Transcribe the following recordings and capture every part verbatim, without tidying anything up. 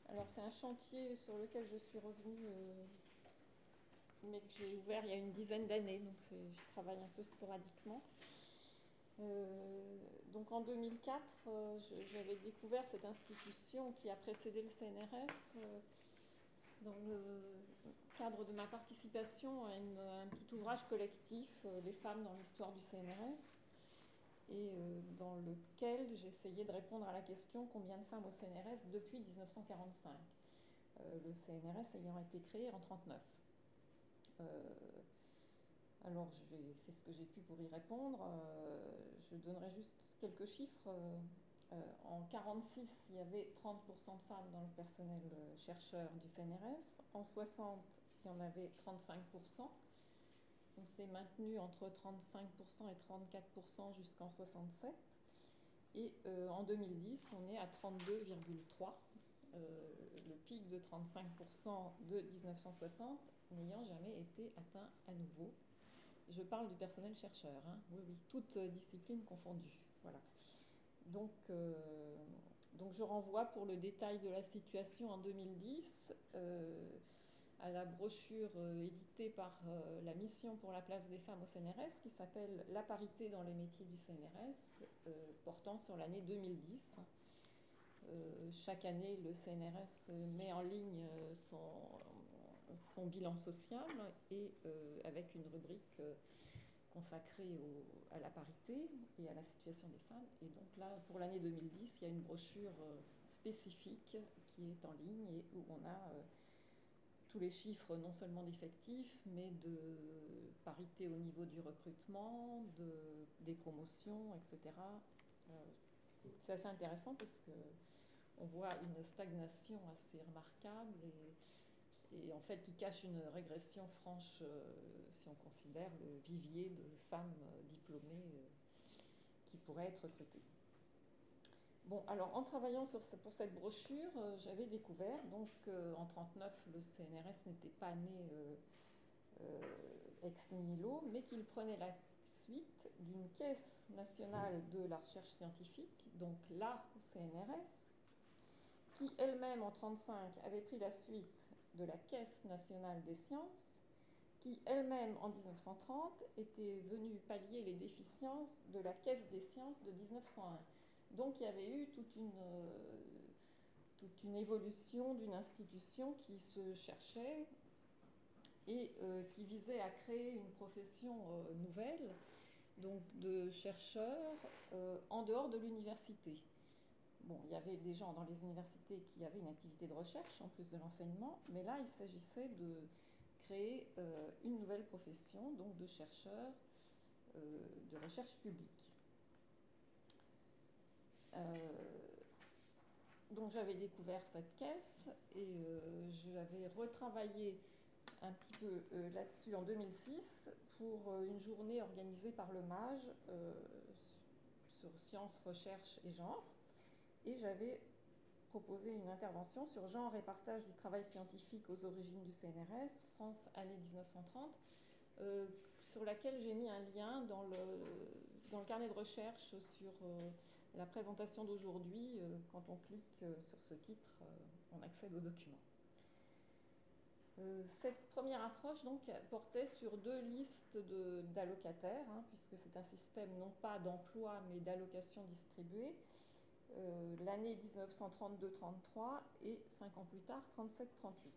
Alors c'est un chantier sur lequel je suis revenue, euh, mais que j'ai ouvert il y a une dizaine d'années, donc je travaille un peu sporadiquement. Euh, donc en deux mille quatre, euh, j'avais découvert cette institution qui a précédé le C N R S euh, dans le cadre de ma participation à une, un petit ouvrage collectif, euh, Les femmes dans l'histoire du C N R S, et euh, dans lequel j'essayais de répondre à la question combien de femmes au C N R S depuis mille neuf cent quarante-cinq, euh, le C N R S ayant été créé en mille neuf cent trente-neuf. Euh, alors j'ai fait ce que j'ai pu pour y répondre. Euh, je donnerai juste quelques chiffres. Euh, en mille neuf cent quarante-six, il y avait trente pour cent de femmes dans le personnel chercheur du C N R S. En mille neuf cent soixante, il y en avait trente-cinq pour cent. On s'est maintenu entre trente-cinq pour cent et trente-quatre pour cent jusqu'en mille neuf cent soixante-sept. Et euh, en deux mille dix, on est à trente-deux virgule trois. Euh, le pic de trente-cinq pour cent de mille neuf cent soixante n'ayant jamais été atteint à nouveau. Je parle du personnel chercheur, hein. Oui, oui, toutes disciplines confondues. Voilà. Donc, euh, donc je renvoie pour le détail de la situation en deux mille dix euh, à la brochure euh, éditée par euh, la Mission pour la place des femmes au C N R S qui s'appelle La parité dans les métiers du C N R S, euh, portant sur l'année deux mille dix. Euh, chaque année, le C N R S met en ligne son, son bilan social et euh, avec une rubrique euh, consacrée au, à la parité et à la situation des femmes. Et donc là, pour l'année deux mille dix, il y a une brochure euh, spécifique qui est en ligne et où on a euh, tous les chiffres non seulement d'effectifs, mais de parité au niveau du recrutement, de, des promotions, et cetera. Euh, c'est assez intéressant parce que on voit une stagnation assez remarquable et, et en fait qui cache une régression franche euh, si on considère le vivier de femmes diplômées euh, qui pourraient être recrutées. Bon, alors en travaillant sur, pour cette brochure, euh, j'avais découvert donc euh, en mille neuf cent trente-neuf le C N R S n'était pas né euh, euh, ex nihilo, mais qu'il prenait la suite d'une caisse nationale de la recherche scientifique, donc la C N R S, qui elle-même en mille neuf cent trente-cinq avait pris la suite de la Caisse nationale des sciences, qui elle-même en mille neuf cent trente était venue pallier les déficiences de la Caisse des sciences de mille neuf cent un. Donc il y avait eu toute une, euh, toute une évolution d'une institution qui se cherchait et euh, qui visait à créer une profession euh, nouvelle, donc de chercheurs euh, en dehors de l'université. Bon, il y avait des gens dans les universités qui avaient une activité de recherche en plus de l'enseignement, mais là, il s'agissait de créer euh, une nouvelle profession, donc de chercheurs euh, de recherche publique. Euh, donc j'avais découvert cette caisse et euh, j'avais retravaillé un petit peu euh, là-dessus en deux mille six pour euh, une journée organisée par le MAGE euh, sur sciences, recherche et genre. Et j'avais proposé une intervention sur genre et partage du travail scientifique aux origines du C N R S, France, année mille neuf cent trente, euh, sur laquelle j'ai mis un lien dans le, dans le carnet de recherche sur euh, la présentation d'aujourd'hui. Euh, quand on clique euh, sur ce titre, euh, on accède au document. Euh, cette première approche donc, portait sur deux listes d'allocataires, hein, puisque c'est un système non pas d'emploi mais d'allocation distribuée. Euh, l'année mille neuf cent trente-deux trente-trois et cinq ans plus tard, trente-sept trente-huit.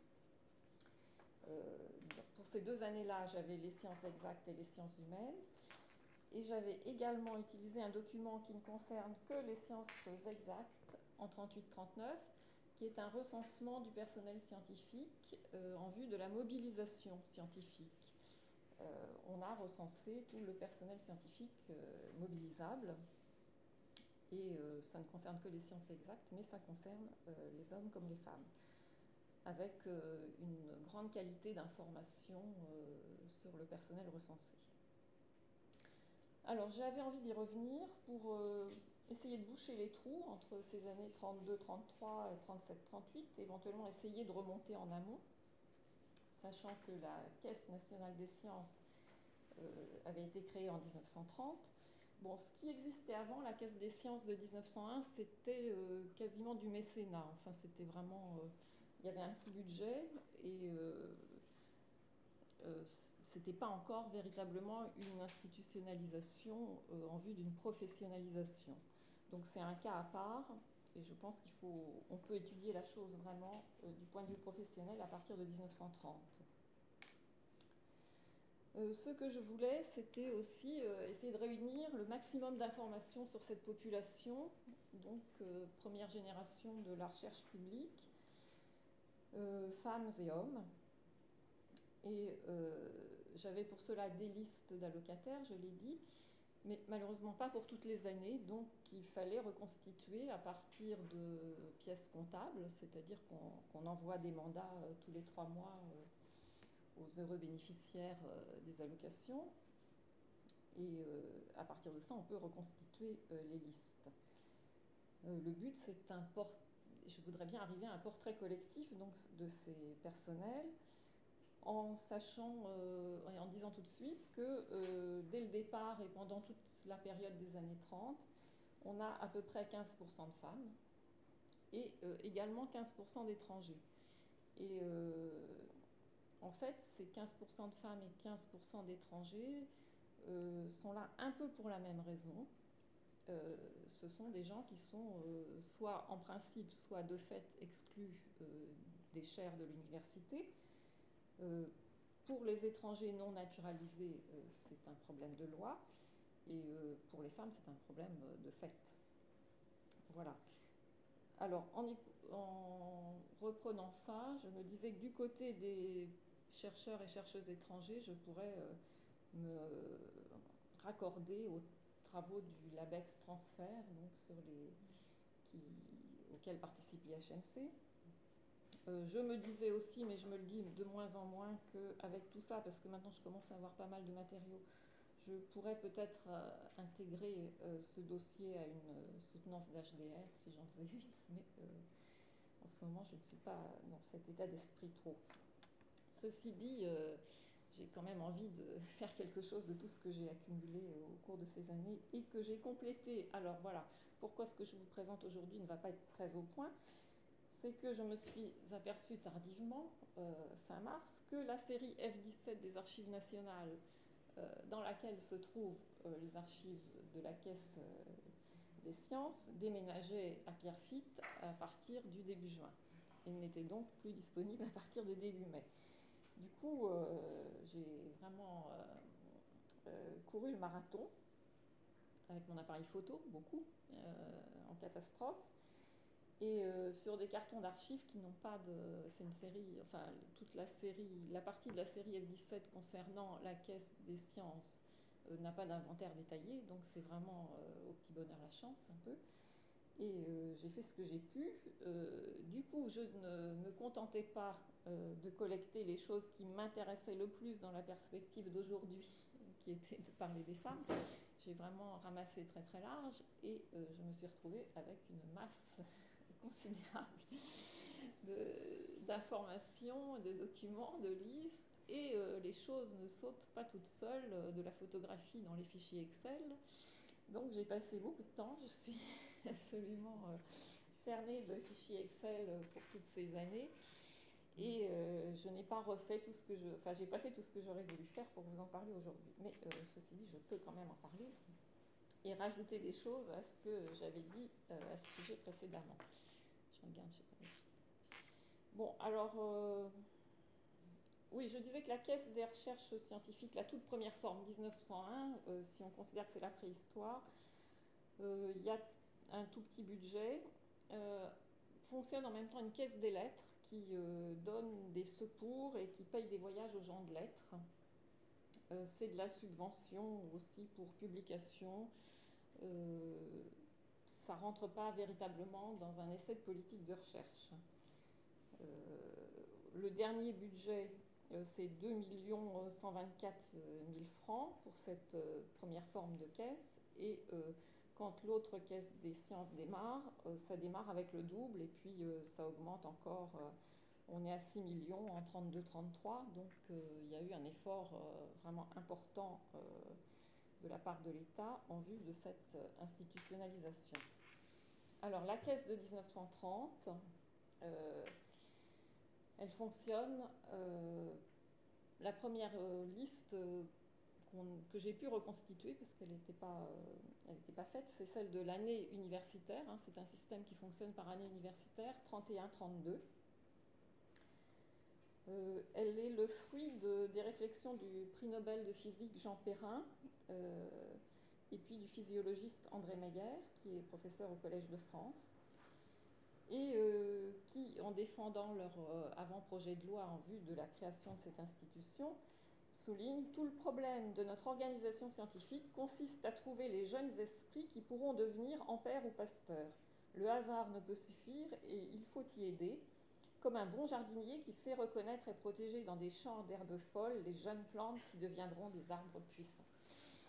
Euh, pour ces deux années-là, j'avais les sciences exactes et les sciences humaines. Et j'avais également utilisé un document qui ne concerne que les sciences exactes en trente-huit trente-neuf, qui est un recensement du personnel scientifique euh, en vue de la mobilisation scientifique. Euh, on a recensé tout le personnel scientifique euh, mobilisable. Et euh, ça ne concerne que les sciences exactes, mais ça concerne euh, les hommes comme les femmes, avec euh, une grande qualité d'information euh, sur le personnel recensé. Alors j'avais envie d'y revenir pour euh, essayer de boucher les trous entre ces années trente-deux trente-trois et trente-sept trente-huit, éventuellement essayer de remonter en amont, sachant que la Caisse nationale des sciences euh, avait été créée en mille neuf cent trente. bon, ce qui existait avant la Caisse des sciences de mille neuf cent un, c'était euh, quasiment du mécénat. Enfin, c'était vraiment... Euh, il y avait un petit budget et euh, euh, c'était pas encore véritablement une institutionnalisation euh, en vue d'une professionnalisation. Donc c'est un cas à part et je pense qu'il faut, on peut étudier la chose vraiment euh, du point de vue professionnel à partir de mille neuf cent trente. Euh, ce que je voulais, c'était aussi euh, essayer de réunir le maximum d'informations sur cette population, donc euh, première génération de la recherche publique, euh, femmes et hommes. Et euh, j'avais pour cela des listes d'allocataires, je l'ai dit, mais malheureusement pas pour toutes les années, donc il fallait reconstituer à partir de pièces comptables, c'est-à-dire qu'on qu'on envoie des mandats euh, tous les trois mois euh, aux heureux bénéficiaires euh, des allocations. Et euh, à partir de ça, on peut reconstituer euh, les listes. Euh, le but, c'est un port... Je voudrais bien arriver à un portrait collectif donc, de ces personnels, en sachant euh, et en disant tout de suite que euh, dès le départ et pendant toute la période des années trente, on a à peu près quinze pour cent de femmes et euh, également quinze pour cent d'étrangers. Et euh, en fait, ces quinze pour cent de femmes et quinze pour cent d'étrangers euh, sont là un peu pour la même raison. Euh, ce sont des gens qui sont euh, soit en principe, soit de fait exclus euh, des chaires de l'université. Euh, pour les étrangers non naturalisés, euh, c'est un problème de loi, et euh, pour les femmes, c'est un problème de fait. Voilà. Alors, en, y, en reprenant ça, je me disais que du côté des chercheurs et chercheuses étrangers, je pourrais euh, me raccorder aux travaux du LabEx Transfert, donc sur les, qui, auxquels participe l'I H M C. Euh, je me disais aussi, mais je me le dis de moins en moins, qu'avec tout ça, parce que maintenant je commence à avoir pas mal de matériaux, je pourrais peut-être euh, intégrer euh, ce dossier à une euh, soutenance d'H D R, si j'en faisais une, mais euh, en ce moment je ne suis pas dans cet état d'esprit trop. Ceci dit, euh, j'ai quand même envie de faire quelque chose de tout ce que j'ai accumulé au cours de ces années et que j'ai complété. Alors voilà, pourquoi ce que je vous présente aujourd'hui ne va pas être très au point, c'est que je me suis aperçue tardivement, euh, fin mars, que la série F dix-sept des Archives nationales, euh, dans laquelle se trouvent euh, les archives de la Caisse euh, des sciences, déménageait à Pierrefitte à partir du début juin. Il n'était donc plus disponible à partir de début mai. Du coup, euh, j'ai vraiment euh, euh, couru le marathon avec mon appareil photo, beaucoup, euh, en catastrophe. Et euh, sur des cartons d'archives qui n'ont pas de... C'est une série, enfin, toute la série, la partie de la série F dix-sept concernant la Caisse des sciences euh, n'a pas d'inventaire détaillé, donc c'est vraiment euh, au petit bonheur la chance, un peu. Et euh, j'ai fait ce que j'ai pu. Euh, du coup, je ne me contentais pas euh, de collecter les choses qui m'intéressaient le plus dans la perspective d'aujourd'hui, qui était de parler des femmes. J'ai vraiment ramassé très très large et euh, je me suis retrouvée avec une masse considérable d'informations, de, de documents, de listes, et euh, les choses ne sautent pas toutes seules, euh, de la photographie dans les fichiers Excel. Donc j'ai passé beaucoup de temps, je suis absolument euh, cernée de fichiers Excel pour toutes ces années, et euh, je n'ai pas refait tout ce que je... Enfin, j'ai pas fait tout ce que j'aurais voulu faire pour vous en parler aujourd'hui. Mais euh, ceci dit, je peux quand même en parler et rajouter des choses à ce que j'avais dit euh, à ce sujet précédemment. Je regarde, je sais pas. Bon, alors, euh, oui, je disais que la Caisse des recherches scientifiques, la toute première forme, mille neuf cent un, euh, si on considère que c'est la préhistoire, euh, il y a un tout petit budget, euh, fonctionne en même temps une caisse des lettres qui euh, donne des secours et qui paye des voyages aux gens de lettres. Euh, c'est de la subvention aussi pour publication. Euh, ça ne rentre pas véritablement dans un essai de politique de recherche. Euh, le dernier budget, euh, c'est deux millions cent vingt-quatre mille francs pour cette euh, première forme de caisse. Et euh, quand l'autre caisse des sciences démarre, euh, ça démarre avec le double et puis euh, ça augmente encore. Euh, on est à six millions en trente-deux trente-trois, donc euh, il y a eu un effort euh, vraiment important euh, de la part de l'État en vue de cette institutionnalisation. Alors, la caisse de mille neuf cent trente, euh, elle fonctionne. Euh, la première euh, liste euh, que j'ai pu reconstituer, parce qu'elle n'était pas, euh, pas faite, c'est celle de l'année universitaire. Hein, c'est un système qui fonctionne par année universitaire, trente et un trente-deux. Euh, elle est le fruit de, des réflexions du prix Nobel de physique Jean Perrin, euh, et puis du physiologiste André Meyer, qui est professeur au Collège de France, et euh, qui, en défendant leur euh, avant-projet de loi en vue de la création de cette institution, souligne « Tout le problème de notre organisation scientifique consiste à trouver les jeunes esprits qui pourront devenir Ampère ou Pasteur. Le hasard ne peut suffire et il faut y aider. Comme un bon jardinier qui sait reconnaître et protéger dans des champs d'herbes folles les jeunes plantes qui deviendront des arbres puissants. Euh, »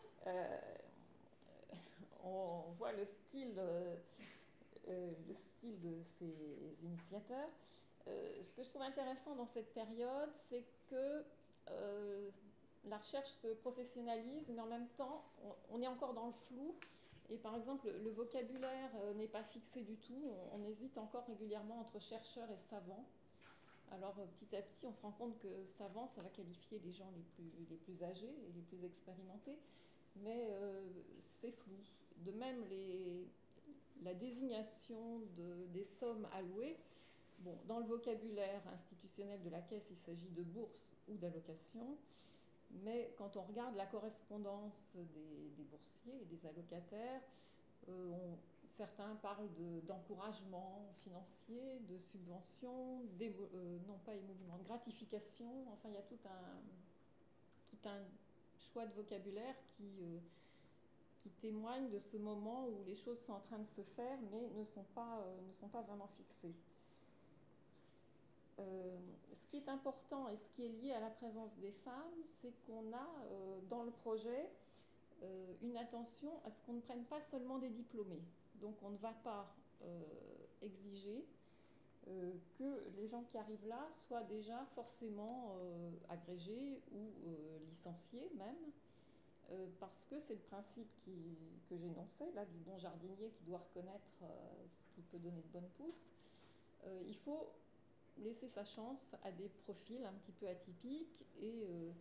on voit le style, euh, euh, le style de ces initiateurs. Euh, ce que je trouve intéressant dans cette période, c'est que euh, la recherche se professionnalise, mais en même temps, on, on est encore dans le flou. Et par exemple, le, le vocabulaire euh, n'est pas fixé du tout. On, on hésite encore régulièrement entre chercheurs et savants. Alors, euh, petit à petit, on se rend compte que savant, ça va qualifier les gens les plus, les plus âgés et les plus expérimentés. Mais euh, c'est flou. De même, les, la désignation de, des sommes allouées, bon, dans le vocabulaire institutionnel de la Caisse, il s'agit de bourses ou d'allocations, mais quand on regarde la correspondance des, des boursiers et des allocataires, euh, on, certains parlent de, d'encouragement financier, de subvention, euh, non pas émolument, de gratification, enfin il y a tout un, tout un choix de vocabulaire qui... Euh, qui témoignent de ce moment où les choses sont en train de se faire, mais ne sont pas, euh, ne sont pas vraiment fixées. Euh, ce qui est important et ce qui est lié à la présence des femmes, c'est qu'on a euh, dans le projet euh, une attention à ce qu'on ne prenne pas seulement des diplômés. Donc on ne va pas euh, exiger euh, que les gens qui arrivent là soient déjà forcément euh, agrégés ou euh, licenciés même. Euh, parce que c'est le principe qui, que j'énonçais, là, du bon jardinier qui doit reconnaître euh, ce qui peut donner de bonnes pousses. Euh, il faut laisser sa chance à des profils un petit peu atypiques et, euh,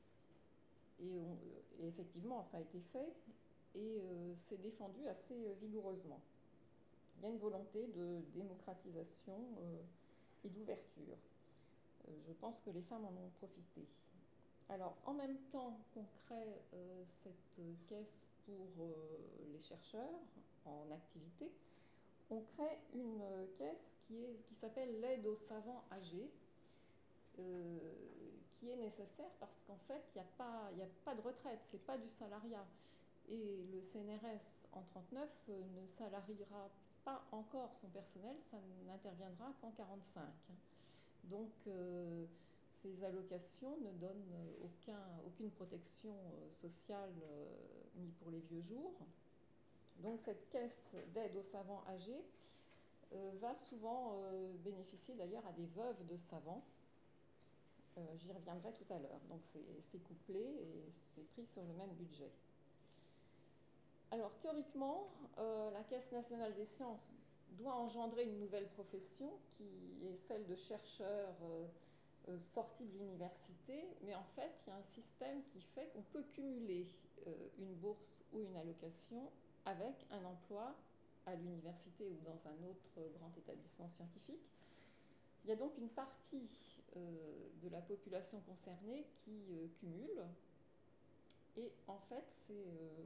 et, on, et effectivement, ça a été fait et euh, c'est défendu assez vigoureusement. Il y a une volonté de démocratisation euh, et d'ouverture. Euh, je pense que les femmes en ont profité. Alors, en même temps qu'on crée euh, cette caisse pour euh, les chercheurs en activité, on crée une euh, caisse qui, est, qui s'appelle l'aide aux savants âgés, euh, qui est nécessaire parce qu'en fait, il n'y a pas, il n'y a pas de retraite, ce n'est pas du salariat. Et le C N R S en trente-neuf euh, ne salariera pas encore son personnel, ça n'interviendra qu'en quarante-cinq. Donc, euh, ces allocations ne donnent aucun, aucune protection sociale euh, ni pour les vieux jours. Donc cette caisse d'aide aux savants âgés euh, va souvent euh, bénéficier d'ailleurs à des veuves de savants. Euh, j'y reviendrai tout à l'heure. Donc c'est couplé et c'est pris sur le même budget. Alors théoriquement, euh, la Caisse nationale des sciences doit engendrer une nouvelle profession qui est celle de chercheur euh, Euh, sortie de l'université, mais en fait, il y a un système qui fait qu'on peut cumuler euh, une bourse ou une allocation avec un emploi à l'université ou dans un autre grand établissement scientifique. Il y a donc une partie euh, de la population concernée qui euh, cumule, et en fait, c'est euh,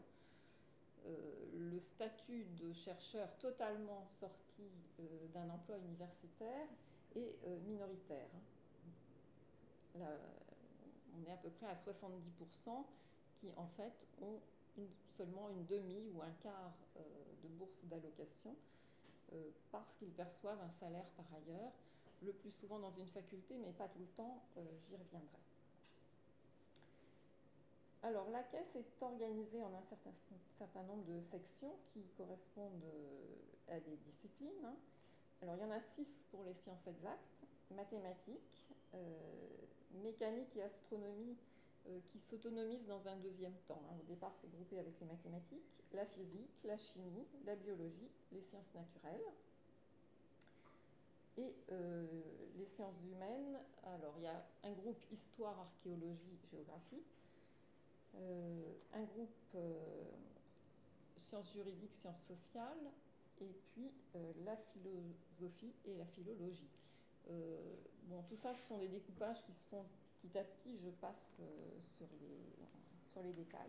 euh, le statut de chercheur totalement sorti euh, d'un emploi universitaire est euh, minoritaire. Là, on est à peu près à soixante-dix pour cent qui en fait ont une, seulement une demi ou un quart euh, de bourse ou d'allocation euh, parce qu'ils perçoivent un salaire par ailleurs, le plus souvent dans une faculté, mais pas tout le temps, euh, j'y reviendrai. Alors la caisse est organisée en un certain, certain nombre de sections qui correspondent à des disciplines. Hein. Alors il y en a six pour les sciences exactes, mathématiques, euh, mécanique et astronomie, euh, qui s'autonomise dans un deuxième temps. Hein. Au départ, c'est groupé avec les mathématiques, la physique, la chimie, la biologie, les sciences naturelles. Et euh, les sciences humaines, alors il y a un groupe histoire, archéologie, géographie, euh, un groupe euh, sciences juridiques, sciences sociales, et puis euh, la philosophie et la philologie. Euh, bon, tout ça, ce sont des découpages qui se font petit à petit, je passe euh, sur, les, sur les détails.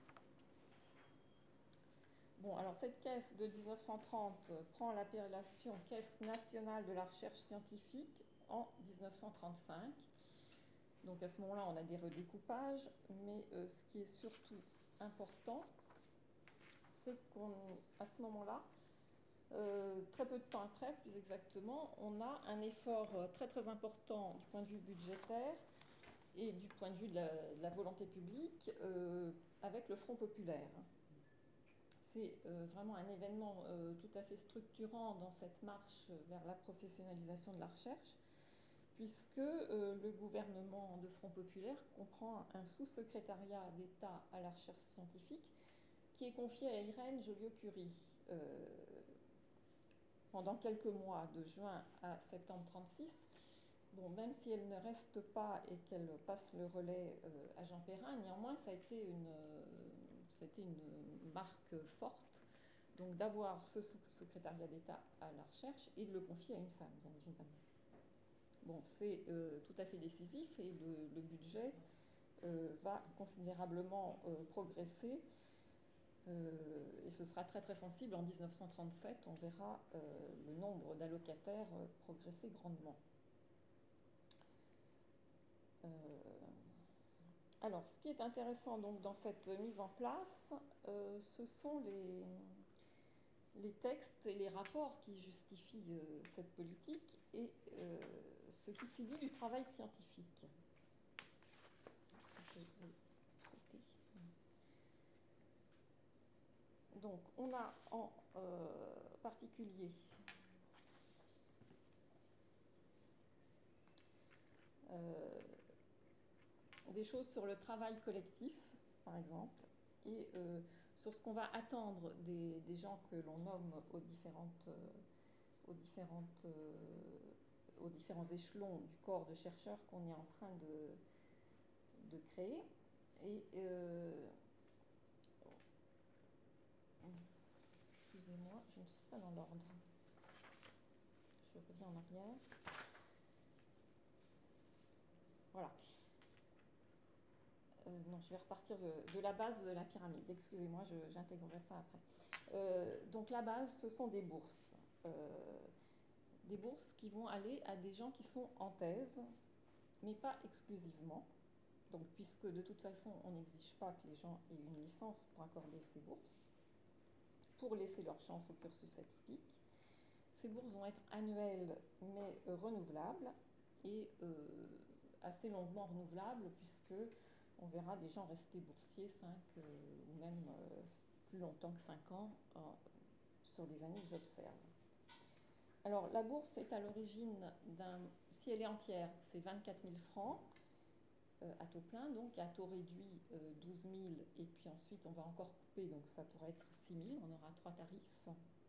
Bon, alors cette caisse de mille neuf cent trente prend l'appellation Caisse nationale de la recherche scientifique en mille neuf cent trente-cinq. Donc à ce moment-là, on a des redécoupages, mais euh, ce qui est surtout important, c'est qu'à ce moment-là, euh, très peu de temps après, plus exactement, on a un effort très très important du point de vue budgétaire et du point de vue de la, de la volonté publique euh, avec le Front populaire. C'est euh, vraiment un événement euh, tout à fait structurant dans cette marche vers la professionnalisation de la recherche, puisque euh, le gouvernement de Front populaire comprend un sous-secrétariat d'État à la recherche scientifique qui est confié à Irène Joliot-Curie euh, pendant quelques mois, de juin à septembre trente-six. Bon, même si elle ne reste pas et qu'elle passe le relais euh, à Jean Perrin, néanmoins, ça a été une, euh, ça a été une marque forte, donc d'avoir ce secrétariat d'État à la recherche et de le confier à une femme, bien évidemment. Bon, c'est euh, tout à fait décisif et le, le budget euh, va considérablement euh, progresser. Euh, et ce sera très très sensible. En mille neuf cent trente-sept, on verra euh, le nombre d'allocataires euh, progresser grandement. Euh, alors, ce qui est intéressant donc, dans cette mise en place, euh, ce sont les, les textes et les rapports qui justifient euh, cette politique et euh, ce qui s'y dit du travail scientifique. Je vais sauter. Donc, on a en euh, particulier euh, des choses sur le travail collectif, par exemple, et euh, sur ce qu'on va attendre des, des gens que l'on nomme aux, différentes, euh, aux, différentes, euh, aux différents échelons du corps de chercheurs qu'on est en train de, de créer. Et euh, excusez-moi, je ne suis pas dans l'ordre. Je reviens en arrière. Voilà. Euh, non, je vais repartir de, de la base de la pyramide. Excusez-moi, j'intégrerai ça après. Euh, donc la base, ce sont des bourses. Euh, des bourses qui vont aller à des gens qui sont en thèse, mais pas exclusivement. Donc, puisque de toute façon, on n'exige pas que les gens aient une licence pour accorder ces bourses, pour laisser leur chance au cursus atypique. Ces bourses vont être annuelles, mais euh, renouvelables, et euh, assez longuement renouvelables, puisque on verra des gens rester boursiers cinq euh, ou même euh, plus longtemps que cinq ans euh, sur les années que j'observe. Alors, la bourse est à l'origine d'un... Si elle est entière, c'est vingt-quatre mille francs euh, à taux plein, donc à taux réduit euh, douze mille, et puis ensuite on va encore couper, donc ça pourrait être six mille, on aura trois tarifs.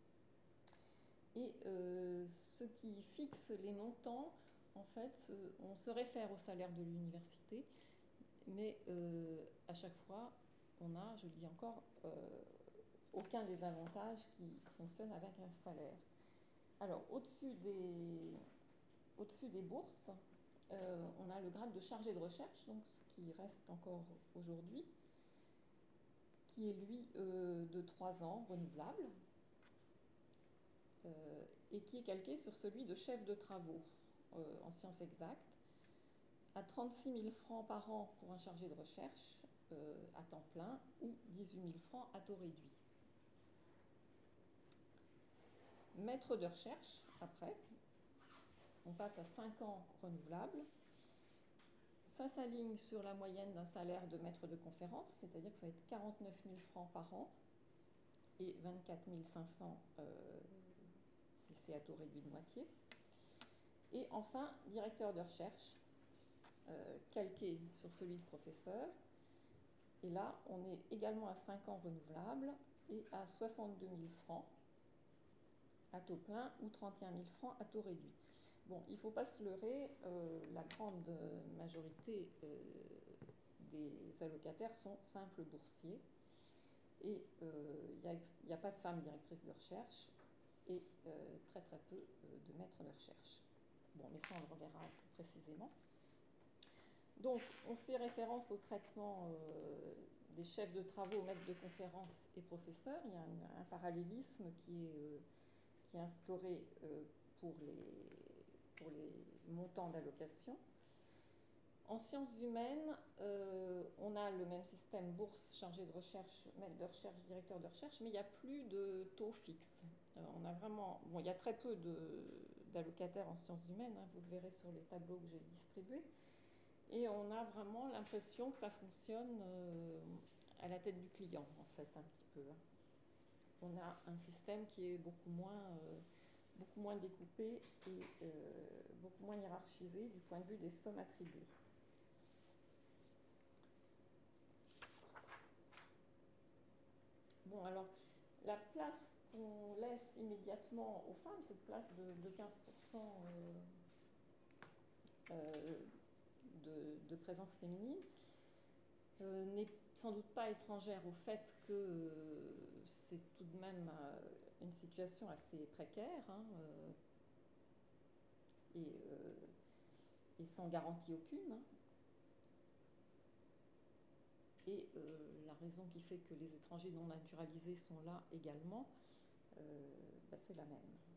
Et euh, ce qui fixe les montants, en fait, on se réfère au salaire de l'université, mais euh, à chaque fois, on a, je le dis encore, euh, aucun des avantages qui fonctionnent avec un salaire. Alors, au-dessus des, au-dessus des bourses, euh, on a le grade de chargé de recherche, donc ce qui reste encore aujourd'hui, qui est lui euh, de trois ans, renouvelable, euh, et qui est calqué sur celui de chef de travaux euh, en sciences exactes, à trente-six mille francs par an pour un chargé de recherche euh, à temps plein, ou dix-huit mille francs à taux réduit. Maître de recherche, après, on passe à cinq ans renouvelables. Ça s'aligne sur la moyenne d'un salaire de maître de conférence, c'est-à-dire que ça va être quarante-neuf mille francs par an et vingt-quatre mille cinq cents euh, si c'est à taux réduit de moitié. Et enfin, directeur de recherche, euh, calqué sur celui de professeur. Et là, on est également à cinq ans renouvelable et à soixante-deux mille francs à taux plein ou trente et un mille francs à taux réduit. Bon, il ne faut pas se leurrer, euh, la grande majorité euh, des allocataires sont simples boursiers et il euh, n'y a, a pas de femmes directrices de recherche et euh, très très peu euh, de maîtres de recherche. Bon, mais ça on le reverra plus précisément. Donc, on fait référence au traitement euh, des chefs de travaux, maîtres de conférences et professeurs. Il y a un, un parallélisme qui est, euh, qui est instauré euh, pour, les, pour les montants d'allocation. En sciences humaines, euh, on a le même système bourse, chargé de recherche, maître de recherche, directeur de recherche, mais il n'y a plus de taux fixe. Euh, on a vraiment, bon, il y a très peu d'allocataires en sciences humaines, hein, vous le verrez sur les tableaux que j'ai distribués. Et on a vraiment l'impression que ça fonctionne euh, à la tête du client, en fait, un petit peu. On a un système qui est beaucoup moins, euh, beaucoup moins découpé et euh, beaucoup moins hiérarchisé du point de vue des sommes attribuées. Bon, alors, la place qu'on laisse immédiatement aux femmes, cette place de, de quinze pour cent euh, euh, de, de présence féminine, euh, n'est sans doute pas étrangère au fait que euh, c'est tout de même euh, une situation assez précaire hein, euh, et, euh, et sans garantie aucune. Hein. Et euh, la raison qui fait que les étrangers non naturalisés sont là également, euh, bah, c'est la même.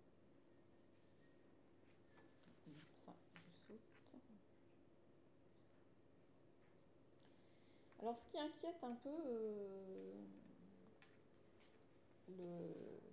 Ça, je saute. Alors, ce qui inquiète un peu euh, le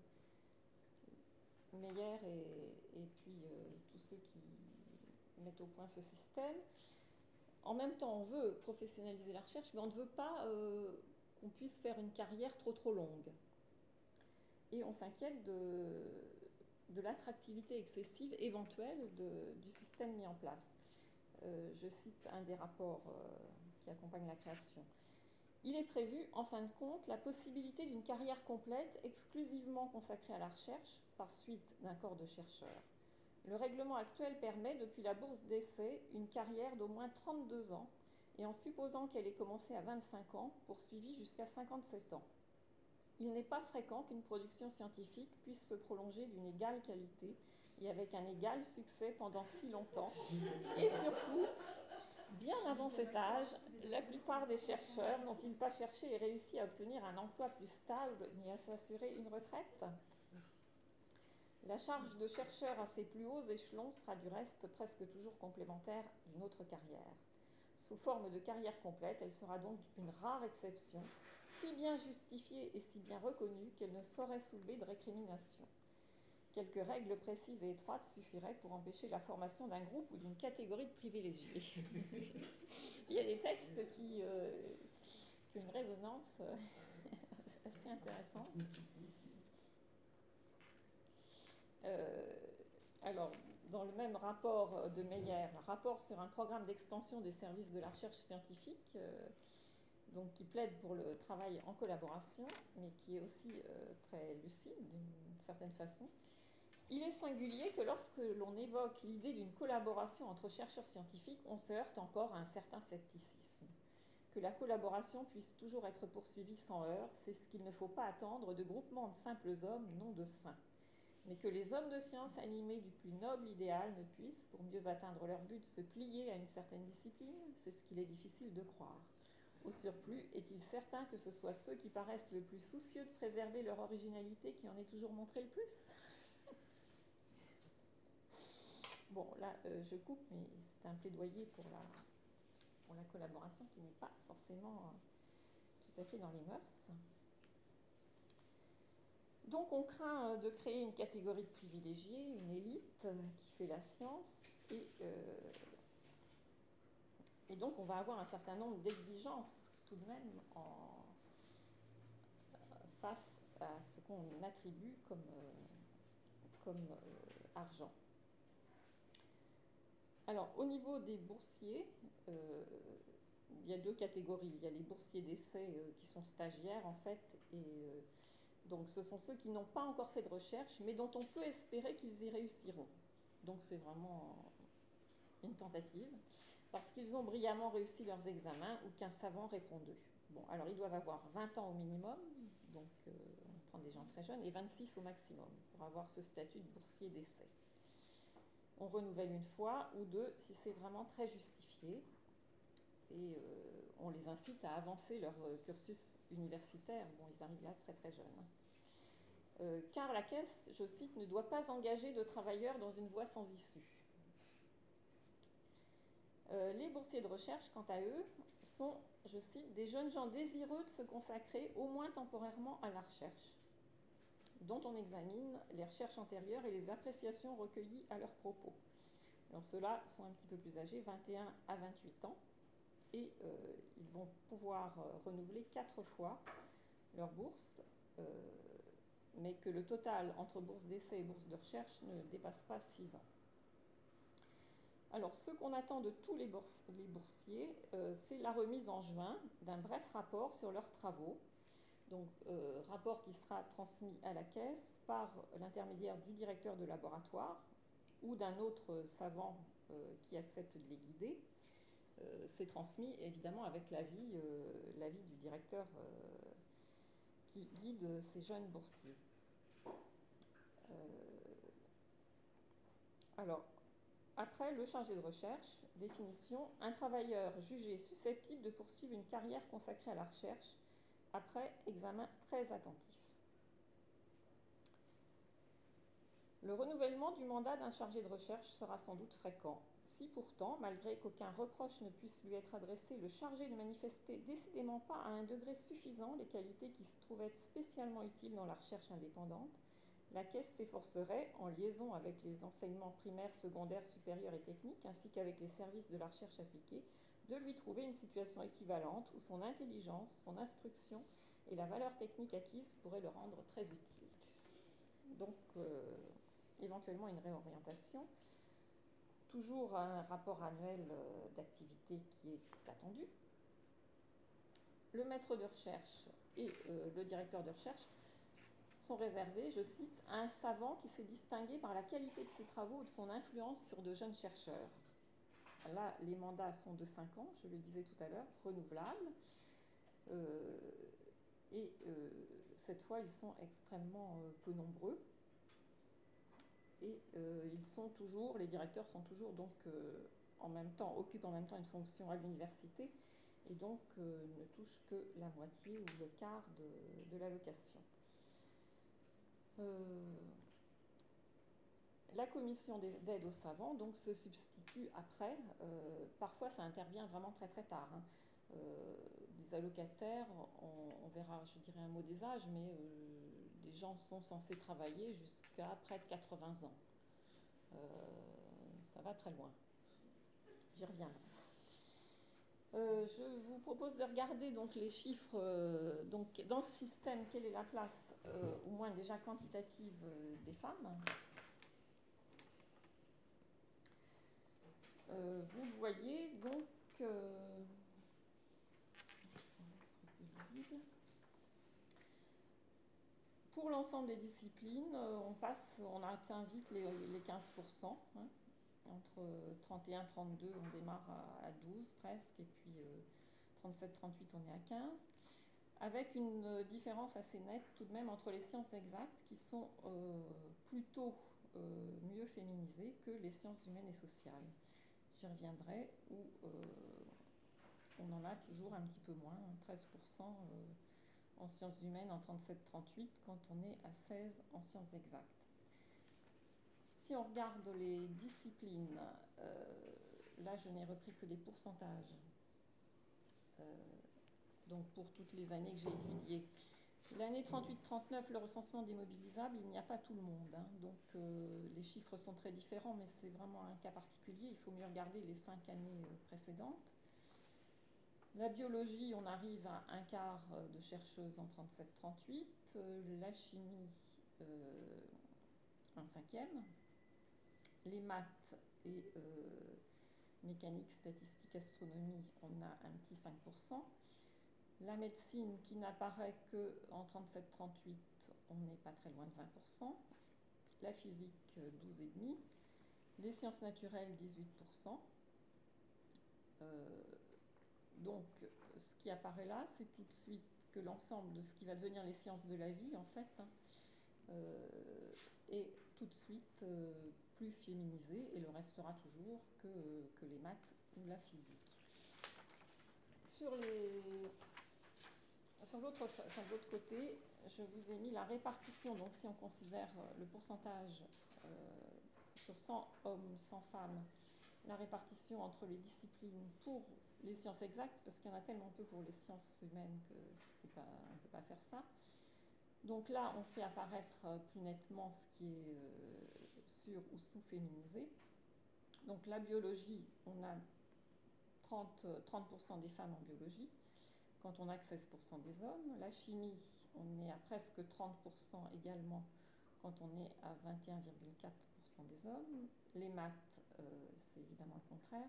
Meyer et, et puis euh, tous ceux qui mettent au point ce système, en même temps, on veut professionnaliser la recherche, mais on ne veut pas euh, qu'on puisse faire une carrière trop trop longue. Et on s'inquiète de, de l'attractivité excessive éventuelle de, du système mis en place. Euh, je cite un des rapports euh, qui accompagne la création. Il est prévu, en fin de compte, la possibilité d'une carrière complète exclusivement consacrée à la recherche par suite d'un corps de chercheurs. Le règlement actuel permet, depuis la bourse d'essai, une carrière d'au moins trente-deux ans, et en supposant qu'elle ait commencé à vingt-cinq ans, poursuivie jusqu'à cinquante-sept ans. Il n'est pas fréquent qu'une production scientifique puisse se prolonger d'une égale qualité et avec un égal succès pendant si longtemps. Et surtout, bien avant cet âge, la plupart des chercheurs n'ont-ils pas cherché et réussi à obtenir un emploi plus stable ni à s'assurer une retraite ? La charge de chercheur à ses plus hauts échelons sera du reste presque toujours complémentaire d'une autre carrière. Sous forme de carrière complète, elle sera donc une rare exception, si bien justifiée et si bien reconnue qu'elle ne saurait soulever de récrimination. Quelques règles précises et étroites suffiraient pour empêcher la formation d'un groupe ou d'une catégorie de privilégiés. Il y a des textes qui, euh, qui ont une résonance euh, assez intéressante. Euh, alors, dans le même rapport de Meyer, rapport sur un programme d'extension des services de la recherche scientifique, euh, donc qui plaide pour le travail en collaboration, mais qui est aussi euh, très lucide d'une certaine façon. Il est singulier que lorsque l'on évoque l'idée d'une collaboration entre chercheurs scientifiques, on se heurte encore à un certain scepticisme. Que la collaboration puisse toujours être poursuivie sans heurts, c'est ce qu'il ne faut pas attendre de groupements de simples hommes, non de saints. Mais que les hommes de science animés du plus noble idéal ne puissent, pour mieux atteindre leur but, se plier à une certaine discipline, c'est ce qu'il est difficile de croire. Au surplus, est-il certain que ce soit ceux qui paraissent le plus soucieux de préserver leur originalité qui en aient toujours montré le plus ? Bon, là, euh, je coupe, mais c'est un plaidoyer pour la, pour la collaboration qui n'est pas forcément euh, tout à fait dans les mœurs. Donc, on craint de créer une catégorie de privilégiés, une élite qui fait la science, et, euh, et donc on va avoir un certain nombre d'exigences tout de même en, face à ce qu'on attribue comme, euh, comme euh, argent. Alors, au niveau des boursiers, euh, il y a deux catégories. Il y a les boursiers d'essai euh, qui sont stagiaires, en fait, et euh, donc ce sont ceux qui n'ont pas encore fait de recherche, mais dont on peut espérer qu'ils y réussiront. Donc, c'est vraiment une tentative, parce qu'ils ont brillamment réussi leurs examens ou qu'un savant répond d'eux. Bon, alors ils doivent avoir vingt ans au minimum, donc euh, on prend des gens très jeunes, et vingt-six au maximum pour avoir ce statut de boursier d'essai. On renouvelle une fois ou deux si c'est vraiment très justifié, et euh, on les incite à avancer leur cursus universitaire. Bon, ils arrivent là très très jeunes. Euh, car la Caisse, je cite, ne doit pas engager de travailleurs dans une voie sans issue. Euh, les boursiers de recherche, quant à eux, sont, je cite, des jeunes gens désireux de se consacrer au moins temporairement à la recherche, dont on examine les recherches antérieures et les appréciations recueillies à leurs propos. Alors ceux-là sont un petit peu plus âgés, vingt et un à vingt-huit ans, et euh, ils vont pouvoir euh, renouveler quatre fois leur bourse, euh, mais que le total entre bourse d'essai et bourse de recherche ne dépasse pas six ans. Alors, ce qu'on attend de tous les, bourse, les boursiers, euh, c'est la remise en juin d'un bref rapport sur leurs travaux. Donc, euh, rapport qui sera transmis à la Caisse par l'intermédiaire du directeur de laboratoire ou d'un autre savant euh, qui accepte de les guider. Euh, c'est transmis évidemment avec l'avis, euh, l'avis du directeur euh, qui guide ces jeunes boursiers. Euh, alors, après le chargé de recherche, définition, un travailleur jugé susceptible de poursuivre une carrière consacrée à la recherche après examen très attentif. Le renouvellement du mandat d'un chargé de recherche sera sans doute fréquent. Si pourtant, malgré qu'aucun reproche ne puisse lui être adressé, le chargé ne manifestait décidément pas à un degré suffisant les qualités qui se trouvaient être spécialement utiles dans la recherche indépendante, la Caisse s'efforcerait, en liaison avec les enseignements primaires, secondaires, supérieurs et techniques, ainsi qu'avec les services de la recherche appliquée, de lui trouver une situation équivalente où son intelligence, son instruction et la valeur technique acquise pourraient le rendre très utile. Donc, euh, éventuellement une réorientation. Toujours un rapport annuel euh, d'activité qui est attendu. Le maître de recherche et euh, le directeur de recherche sont réservés, je cite, à un savant qui s'est distingué par la qualité de ses travaux ou de son influence sur de jeunes chercheurs. Là, les mandats sont de cinq ans, je le disais tout à l'heure, renouvelables. Euh, et euh, cette fois, ils sont extrêmement euh, peu nombreux. Et euh, ils sont toujours, les directeurs sont toujours donc euh, en même temps, occupent en même temps une fonction à l'université et donc euh, ne touchent que la moitié ou le quart de, de l'allocation. Euh, la commission d'aide aux savants donc, se substitue après. Euh, parfois, ça intervient vraiment très très tard. Hein. Euh, des allocataires, on, on verra, je dirais un mot des âges, mais euh, des gens sont censés travailler jusqu'à près de quatre-vingts ans. Euh, ça va très loin. J'y reviendrai. Euh, je vous propose de regarder donc les chiffres euh, donc, dans ce système, quelle est la place, euh, au moins déjà quantitative, euh, des femmes. Euh, vous voyez donc, euh, pour l'ensemble des disciplines, euh, on passe, on atteint vite les, les quinze pour cent. Hein. Entre trente et un trente-deux, on démarre à, à douze presque, et puis euh, trente-sept trente-huit, on est à quinze. Avec une différence assez nette tout de même entre les sciences exactes qui sont euh, plutôt euh, mieux féminisées que les sciences humaines et sociales. J'y reviendrai, où euh, on en a toujours un petit peu moins, treize pour cent euh, en sciences humaines en trente-sept trente-huit, quand on est à seize en sciences exactes. Si on regarde les disciplines, euh, là je n'ai repris que les pourcentages. Euh, donc pour toutes les années que j'ai étudiées. L'année trente-huit trente-neuf, le recensement des mobilisables, il n'y a pas tout le monde. Hein. Donc euh, les chiffres sont très différents, mais c'est vraiment un cas particulier. Il faut mieux regarder les cinq années précédentes. La biologie, on arrive à un quart de chercheuses en trente-sept trente-huit. Euh, la chimie, euh, un cinquième. Les maths et euh, mécanique, statistique, astronomie, on a un petit cinq pour cent. La médecine, qui n'apparaît qu'en trente-sept trente-huit, on n'est pas très loin de vingt pour cent. La physique, douze virgule cinq pour cent. Les sciences naturelles, dix-huit pour cent. Euh, donc, ce qui apparaît là, c'est tout de suite que l'ensemble de ce qui va devenir les sciences de la vie, en fait, hein, euh, est tout de suite euh, plus féminisé et le restera toujours que, que les maths ou la physique. Sur les... Sur l'autre enfin, côté, je vous ai mis la répartition. Donc, si on considère le pourcentage euh, sur cent hommes, cent femmes, la répartition entre les disciplines pour les sciences exactes, parce qu'il y en a tellement peu pour les sciences humaines que c'est pas, on ne peut pas faire ça. Donc là, on fait apparaître plus nettement ce qui est euh, sur ou sous-féminisé. Donc la biologie, on a trente pour cent des femmes en biologie, quand on a que seize pour cent des hommes. La chimie, on est à presque trente pour cent également, quand on est à vingt et un virgule quatre pour cent des hommes. Les maths, euh, c'est évidemment le contraire.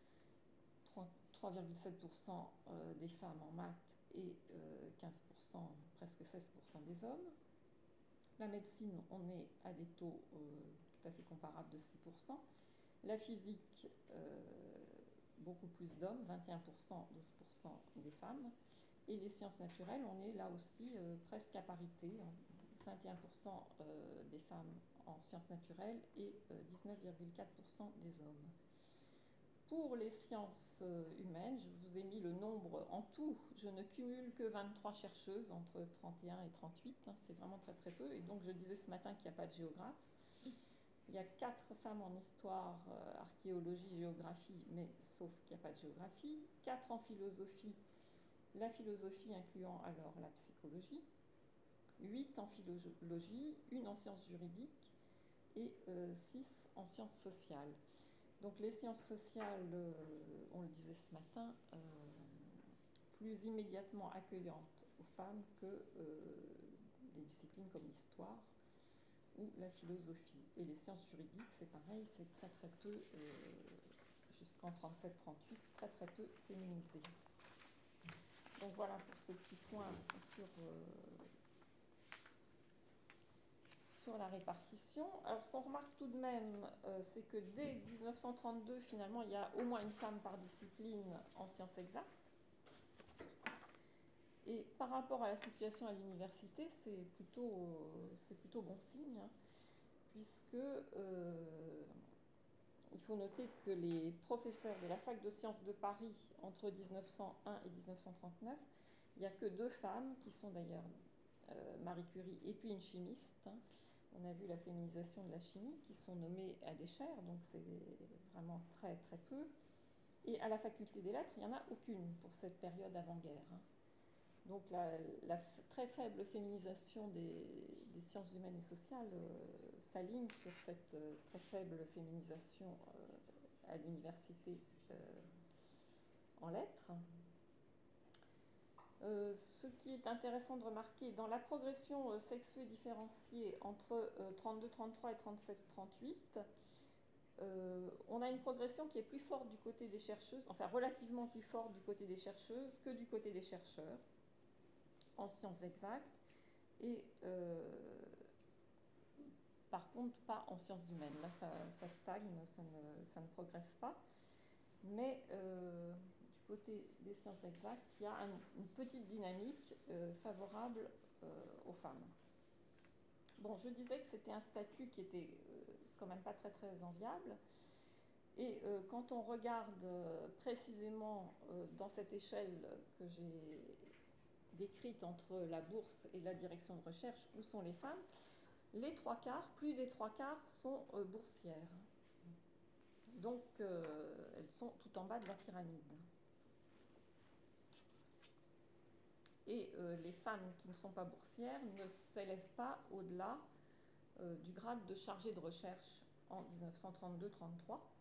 trois virgule sept pour cent des femmes en maths et euh, quinze pour cent, presque seize pour cent des hommes. La médecine, on est à des taux euh, tout à fait comparables de six pour cent. La physique, euh, beaucoup plus d'hommes, vingt et un pour cent, douze pour cent des femmes. Et les sciences naturelles, on est là aussi euh, presque à parité, vingt et un pour cent euh, des femmes en sciences naturelles et euh, dix-neuf virgule quatre pour cent des hommes. Pour les sciences humaines, je vous ai mis le nombre en tout. Je ne cumule que vingt-trois chercheuses entre trente et un et trente-huit. Hein, c'est vraiment très très peu. Et donc je disais ce matin qu'il n'y a pas de géographe. Il y a quatre femmes en histoire, euh, archéologie, géographie, mais sauf qu'il n'y a pas de géographie. Quatre en philosophie, la philosophie incluant alors la psychologie. Huit en philologie, une en sciences juridiques et euh, six en sciences sociales. Donc les sciences sociales, euh, on le disait ce matin, euh, plus immédiatement accueillantes aux femmes que euh, des disciplines comme l'histoire ou la philosophie. Et les sciences juridiques, c'est pareil, c'est très très peu, euh, jusqu'en trente-sept trente-huit, très très peu féminisé. Donc voilà pour ce petit point sur... Euh, sur la répartition. Alors ce qu'on remarque tout de même, euh, c'est que dès dix-neuf cent trente-deux, finalement, il y a au moins une femme par discipline en sciences exactes. Et par rapport à la situation à l'université, c'est plutôt, euh, c'est plutôt bon signe, hein, puisque euh, il faut noter que les professeurs de la fac de sciences de Paris, entre dix-neuf cent un et dix-neuf cent trente-neuf, il n'y a que deux femmes, qui sont d'ailleurs euh, Marie Curie et puis une chimiste, hein. On a vu la féminisation de la chimie, qui sont nommées à des chaires, donc c'est vraiment très très peu. Et à la faculté des lettres, il n'y en a aucune pour cette période avant-guerre, hein. Donc la, la très faible féminisation des, des sciences humaines et sociales euh, s'aligne sur cette euh, très faible féminisation euh, à l'université euh, en lettres. Euh, ce qui est intéressant de remarquer, dans la progression euh, sexuée différenciée entre euh, trente-deux trente-trois et trente-sept trente-huit, euh, on a une progression qui est plus forte du côté des chercheuses, enfin relativement plus forte du côté des chercheuses que du côté des chercheurs, en sciences exactes, et euh, par contre pas en sciences humaines. Là, ça, ça stagne, ça ne, ça ne progresse pas. Mais euh, du côté des sciences exactes, il y a un, une petite dynamique euh, favorable euh, aux femmes. Bon, je disais que c'était un statut qui était euh, quand même pas très très enviable. Et euh, quand on regarde euh, précisément euh, dans cette échelle que j'ai décrite entre la bourse et la direction de recherche, où sont les femmes, les trois quarts, plus des trois quarts sont euh, boursières. Donc, euh, elles sont tout en bas de la pyramide. Et euh, les femmes qui ne sont pas boursières ne s'élèvent pas au-delà euh, du grade de chargée de recherche en dix-neuf cent trente-deux trente-trois.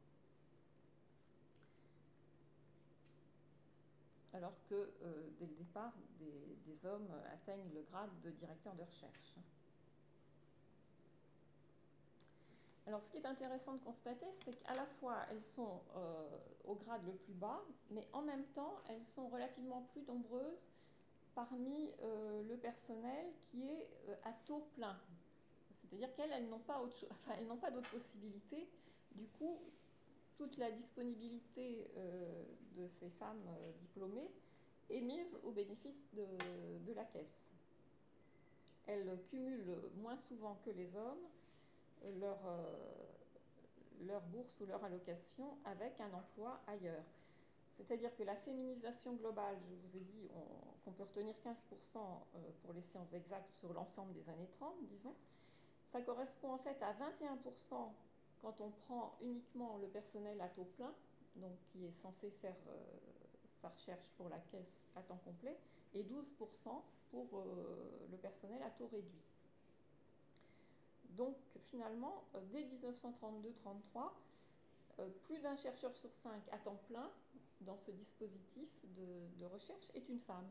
Alors que euh, dès le départ, des, des hommes atteignent le grade de directeur de recherche. Alors, ce qui est intéressant de constater, c'est qu'à la fois, elles sont euh, au grade le plus bas, mais en même temps, elles sont relativement plus nombreuses parmi euh, le personnel qui est euh, à taux plein. C'est-à-dire qu'elles, elles n'ont pas, enfin, elles n'ont pas d'autres possibilités. Du coup, toute la disponibilité euh, de ces femmes euh, diplômées est mise au bénéfice de, de la caisse. Elles cumulent moins souvent que les hommes leur, euh, leur bourse ou leur allocation avec un emploi ailleurs. C'est-à-dire que la féminisation globale, je vous ai dit on, qu'on peut retenir quinze pour cent pour les sciences exactes sur l'ensemble des années trente, disons, ça correspond en fait à vingt et un pour cent quand on prend uniquement le personnel à taux plein, donc qui est censé faire euh, sa recherche pour la caisse à temps complet, et douze pour cent pour euh, le personnel à taux réduit. Donc finalement, dès dix-neuf cent trente-deux trente-trois, euh, plus d'un chercheur sur cinq à temps plein dans ce dispositif de, de recherche est une femme.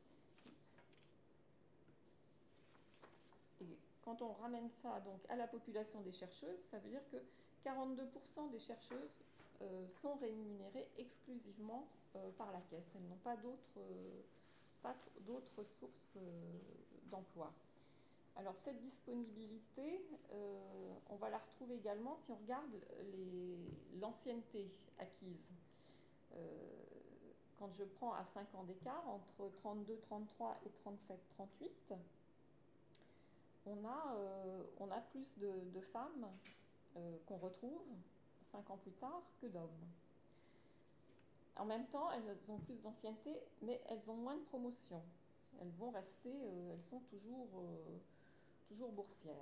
Et quand on ramène ça donc à la population des chercheuses, ça veut dire que quarante-deux pour cent des chercheuses euh, sont rémunérées exclusivement euh, par la caisse. Elles n'ont pas d'autres euh, pas d'autres sources euh, d'emploi. Alors cette disponibilité, euh, on va la retrouver également si on regarde l'ancienneté acquise. Euh, quand je prends à cinq ans d'écart, entre trente-deux trente-trois et trente-sept trente-huit, on a, euh, on a plus de, de femmes euh, qu'on retrouve cinq ans plus tard que d'hommes. En même temps, elles ont plus d'ancienneté, mais elles ont moins de promotion. Elles vont rester, euh, elles sont toujours, euh, toujours boursières.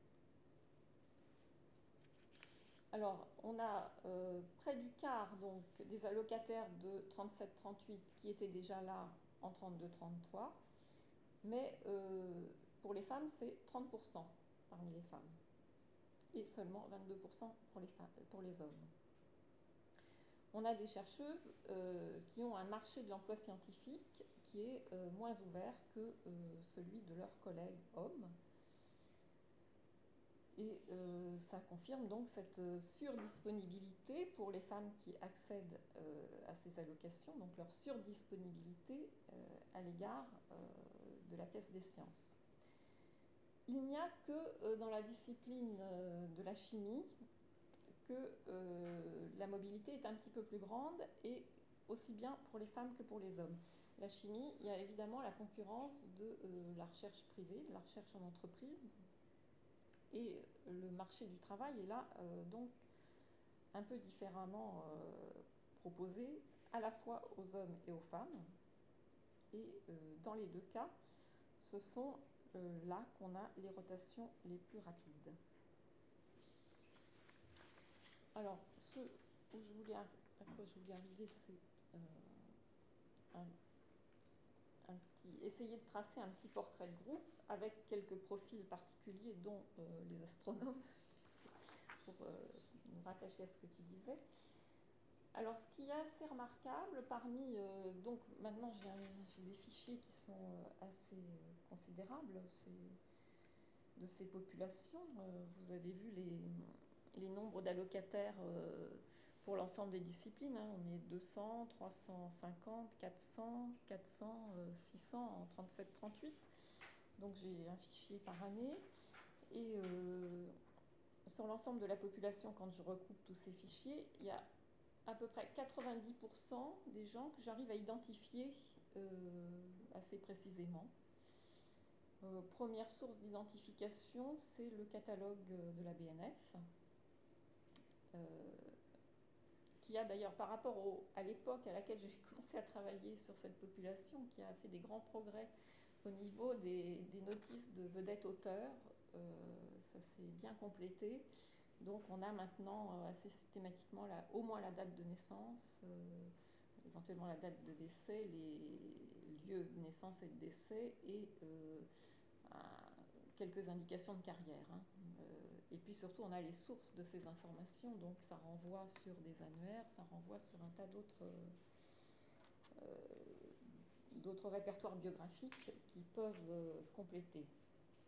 Alors, on a euh, près du quart donc, des allocataires de trente-sept trente-huit qui étaient déjà là en trente-deux trente-trois, mais euh, pour les femmes, c'est trente pour cent parmi les femmes, et seulement vingt-deux pour cent pour les, femmes, pour les hommes. On a des chercheuses euh, qui ont un marché de l'emploi scientifique qui est euh, moins ouvert que euh, celui de leurs collègues hommes. Et euh, ça confirme donc cette surdisponibilité pour les femmes qui accèdent euh, à ces allocations, donc leur surdisponibilité euh, à l'égard euh, de la Caisse des sciences. Il n'y a que euh, dans la discipline euh, de la chimie que euh, la mobilité est un petit peu plus grande, et aussi bien pour les femmes que pour les hommes. La chimie, il y a évidemment la concurrence de euh, la recherche privée, de la recherche en entreprise, et le marché du travail est là euh, donc un peu différemment euh, proposé à la fois aux hommes et aux femmes. Et euh, dans les deux cas, ce sont euh, là qu'on a les rotations les plus rapides. Alors, ce où je voulais, à quoi je voulais arriver, c'est euh, un, un petit, essayer de tracer un petit portrait de groupe avec quelques profils particuliers, dont euh, les astronomes, pour euh, nous rattacher à ce que tu disais. Alors, ce qui est assez remarquable parmi, euh, donc maintenant j'ai des fichiers qui sont euh, assez euh, considérables de ces populations. Euh, vous avez vu les, les nombres d'allocataires euh, pour l'ensemble des disciplines. Hein. On est deux cents, trois cent cinquante, quatre cents, quatre cents, euh, six cents en trente-sept trente-huit. Donc j'ai un fichier par année. Et euh, sur l'ensemble de la population, quand je recoupe tous ces fichiers, il y a à peu près quatre-vingt-dix pour cent des gens que j'arrive à identifier euh, assez précisément. Euh, première source d'identification, c'est le catalogue de la B N F, euh, qui a d'ailleurs, par rapport au, à l'époque à laquelle j'ai commencé à travailler sur cette population, qui a fait des grands progrès au niveau des, des notices de vedettes auteurs. Euh, ça s'est bien complété. Donc on a maintenant euh, assez systématiquement la, au moins la date de naissance, euh, éventuellement la date de décès, les lieux de naissance et de décès, et euh, quelques indications de carrière. Hein. Euh, et puis surtout on a les sources de ces informations, donc ça renvoie sur des annuaires, ça renvoie sur un tas d'autres euh, d'autres répertoires biographiques qui peuvent euh, compléter.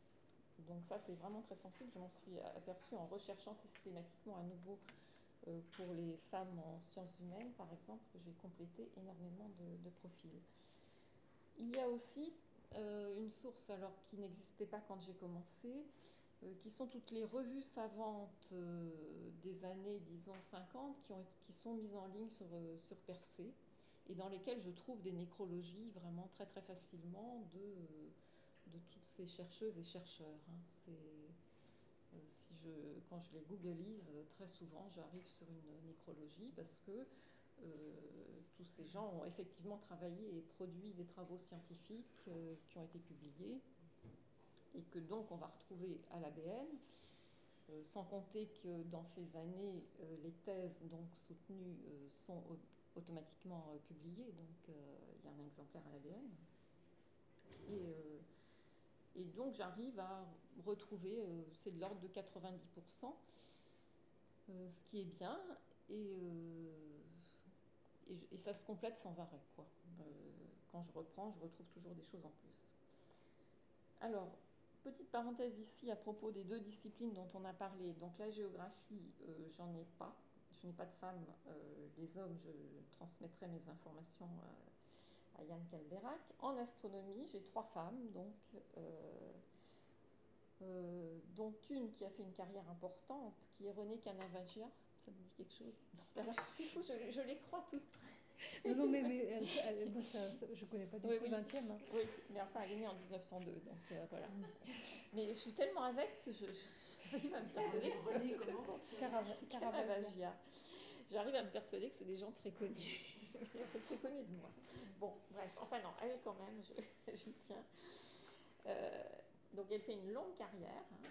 Donc ça, c'est vraiment très sensible. Je m'en suis aperçue en recherchant systématiquement à nouveau euh, pour les femmes en sciences humaines, par exemple. J'ai complété énormément de, de profils. Il y a aussi euh, une source alors qui n'existait pas quand j'ai commencé, euh, qui sont toutes les revues savantes euh, des années, disons, cinquante, qui, ont, qui sont mises en ligne sur, euh, sur Percé, et dans lesquelles je trouve des nécrologies vraiment très très facilement de, de toutes ces chercheuses et chercheurs. Hein. C'est, euh, si je, quand je les googlise, très souvent j'arrive sur une nécrologie parce que euh, tous ces gens ont effectivement travaillé et produit des travaux scientifiques euh, qui ont été publiés et que donc on va retrouver à l'A B N. Euh, sans compter que dans ces années, euh, les thèses donc soutenues euh, sont automatiquement euh, publiées, donc euh, il y a un exemplaire à l'A B N. Et, euh, et donc j'arrive à retrouver, euh, c'est de l'ordre de quatre-vingt-dix pour cent, euh, ce qui est bien, et, euh, et, et ça se complète sans arrêt, quoi. Euh, quand je reprends, je retrouve toujours des choses en plus. Alors, petite parenthèse ici à propos des deux disciplines dont on a parlé. Donc la géographie, euh, j'en ai pas. Je n'ai pas de femmes. Euh, les hommes, je transmettrai mes informations à, à Yann Calberac. En astronomie, j'ai trois femmes, donc, euh, euh, dont une qui a fait une carrière importante, qui est Renée Canavagia. Ça me dit quelque chose? C'est fou, je, je les crois toutes. Non, non, mais, mais elle, elle, moi, ça, ça, je ne connais pas du oui, tout oui. le vingtième. Hein. Oui, mais enfin, elle est née en dix-neuf cent deux, donc euh, voilà. Mm. Mais je suis tellement avec que je, j'arrive à me persuader que c'est son Caravagia. J'arrive à me persuader que c'est des gens très connus. C'est connu de moi. Bon, bref, enfin non, elle quand même, je, j'y tiens. Euh, donc elle fait une longue carrière, hein,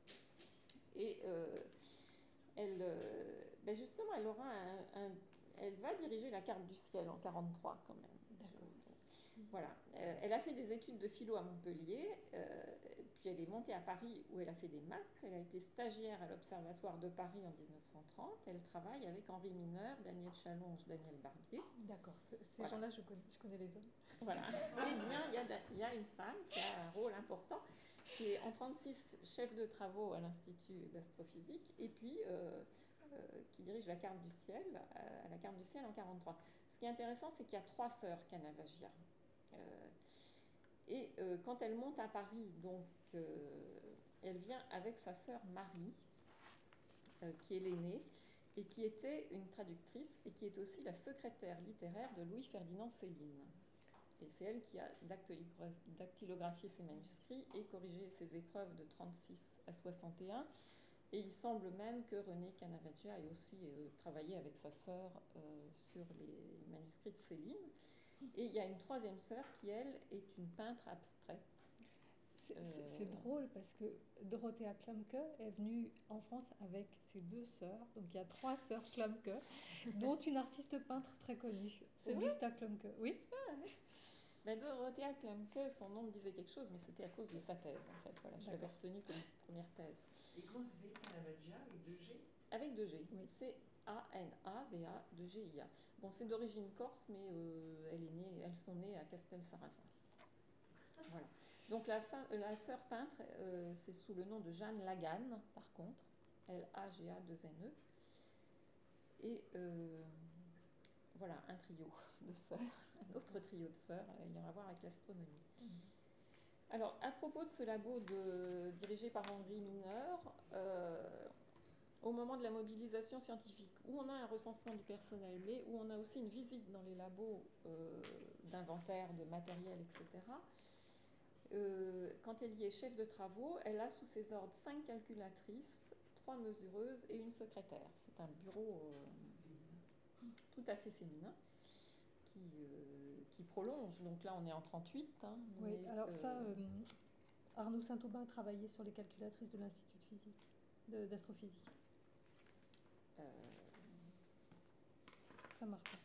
et euh, elle, euh, ben justement, elle aura un, un elle va diriger la carte du ciel en quarante-trois quand même. D'accord. Voilà. Euh, elle a fait des études de philo à Montpellier, euh, puis elle est montée à Paris où elle a fait des maths. Elle a été stagiaire à l'Observatoire de Paris en dix-neuf cent trente. Elle travaille avec Henri Mineur, Daniel Challonge, Daniel Barbier. D'accord. Ces voilà. gens-là, je connais, je connais les hommes. Voilà. Eh bien, il y, a, il y a une femme qui a un rôle important, qui est en trente-six chef de travaux à l'Institut d'astrophysique, et puis euh, euh, qui dirige la carte du ciel, à la carte du ciel en quarante-trois. Ce qui est intéressant, c'est qu'il y a trois sœurs Canavagia. Euh, et euh, quand elle monte à Paris, donc, euh, elle vient avec sa sœur Marie, euh, qui est l'aînée, et qui était une traductrice, et qui est aussi la secrétaire littéraire de Louis-Ferdinand Céline. Et c'est elle qui a dactylographié ses manuscrits et corrigé ses épreuves de trente-six à soixante et un. Et il semble même que Renée Canavagia ait aussi euh, travaillé avec sa sœur euh, sur les manuscrits de Céline. Et il y a une troisième sœur qui, elle, est une peintre abstraite. C'est, euh... c'est drôle parce que Dorothea Klamke est venue en France avec ses deux sœurs. Donc il y a trois sœurs Klamke, dont une artiste peintre très connue, c'est Augusta Klamke. Oui. Ah, oui. Ben, Dorothea Klamke, son nom me disait quelque chose, mais c'était à cause de sa thèse, en fait. Voilà, je l'avais retenue comme première thèse. Et comment vous savez Canavagia avec deux G? Avec deux G, oui. C'est A N A V A deux G I A. Bon, c'est d'origine corse, mais euh, elle est née, elles sont nées à Castel-Sarrazin. Voilà. Donc la, fin, euh, la sœur peintre, euh, c'est sous le nom de Jeanne Laganne, par contre, L A G A deux N E. Et euh, voilà, un trio de sœurs, un autre trio de sœurs ayant à voir avec l'astronomie. Mmh. Alors, à propos de ce labo de, dirigé par Henri Mineur, euh, au moment de la mobilisation scientifique, où on a un recensement du personnel, mais où on a aussi une visite dans les labos euh, d'inventaire, de matériel, et cetera, euh, quand elle y est chef de travaux, elle a sous ses ordres cinq calculatrices, trois mesureuses et une secrétaire. C'est un bureau euh, tout à fait féminin qui, euh, qui prolonge. Donc là, on est en trente-huit. Hein, oui, mais, alors euh, ça, euh, Arnaud Saint-Aubin a travaillé sur les calculatrices de l'Institut de physique, de, d'astrophysique. Euh... Ça marche.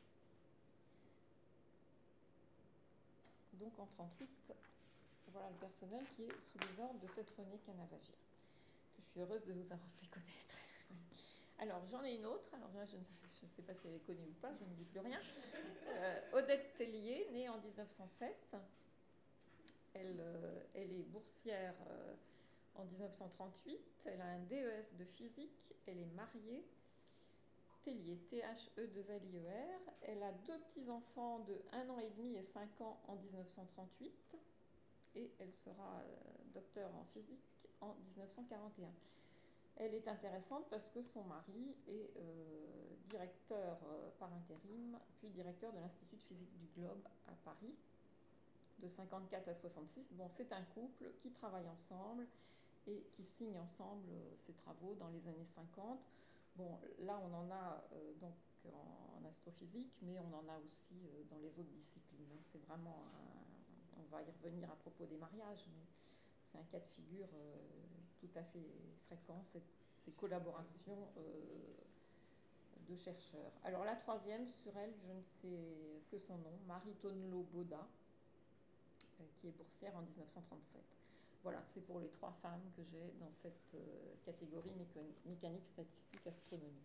Donc en trente-huit, voilà le personnel qui est sous les ordres de cette Renée Canavagia, que je suis heureuse de vous avoir fait connaître. Alors j'en ai une autre, alors là, je ne sais pas si elle est connue ou pas, je ne dis plus rien. Euh, Odette Tellier, née en dix-neuf cent sept. Elle, euh, elle est boursière euh, en dix-neuf cent trente-huit. Elle a un D E S de physique. Elle est mariée. Tellier, T H E deux L I E R. Elle a deux petits-enfants de un an et demi et cinq ans en dix-neuf cent trente-huit. Et elle sera docteur en physique en dix-neuf cent quarante et un. Elle est intéressante parce que son mari est euh, directeur euh, par intérim, puis directeur de l'Institut de physique du globe à Paris, de cinquante-quatre à soixante-six. Bon, c'est un couple qui travaille ensemble et qui signe ensemble euh, ses travaux dans les années cinquante. Bon, là, on en a euh, donc en, en astrophysique, mais on en a aussi euh, dans les autres disciplines. C'est vraiment un, on va y revenir à propos des mariages, mais c'est un cas de figure euh, tout à fait fréquent, cette, ces collaborations euh, de chercheurs. Alors la troisième, sur elle, je ne sais que son nom, Marie Tonnelau Baudin, euh, qui est boursière en dix-neuf cent trente-sept. Voilà, c'est pour les trois femmes que j'ai dans cette euh, catégorie mécanique, statistique, astronomie.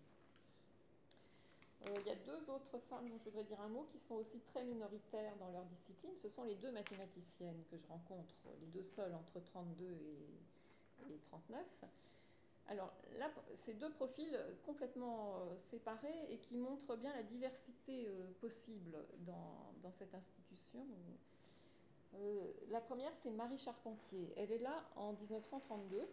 Euh, il y a deux autres femmes dont je voudrais dire un mot qui sont aussi très minoritaires dans leur discipline. Ce sont les deux mathématiciennes que je rencontre, les deux seules entre trente-deux et, et trente-neuf. Alors là, c'est deux profils complètement euh, séparés et qui montrent bien la diversité euh, possible dans, dans cette institution. Euh, la première, c'est Marie Charpentier. Elle est là en dix-neuf cent trente-deux.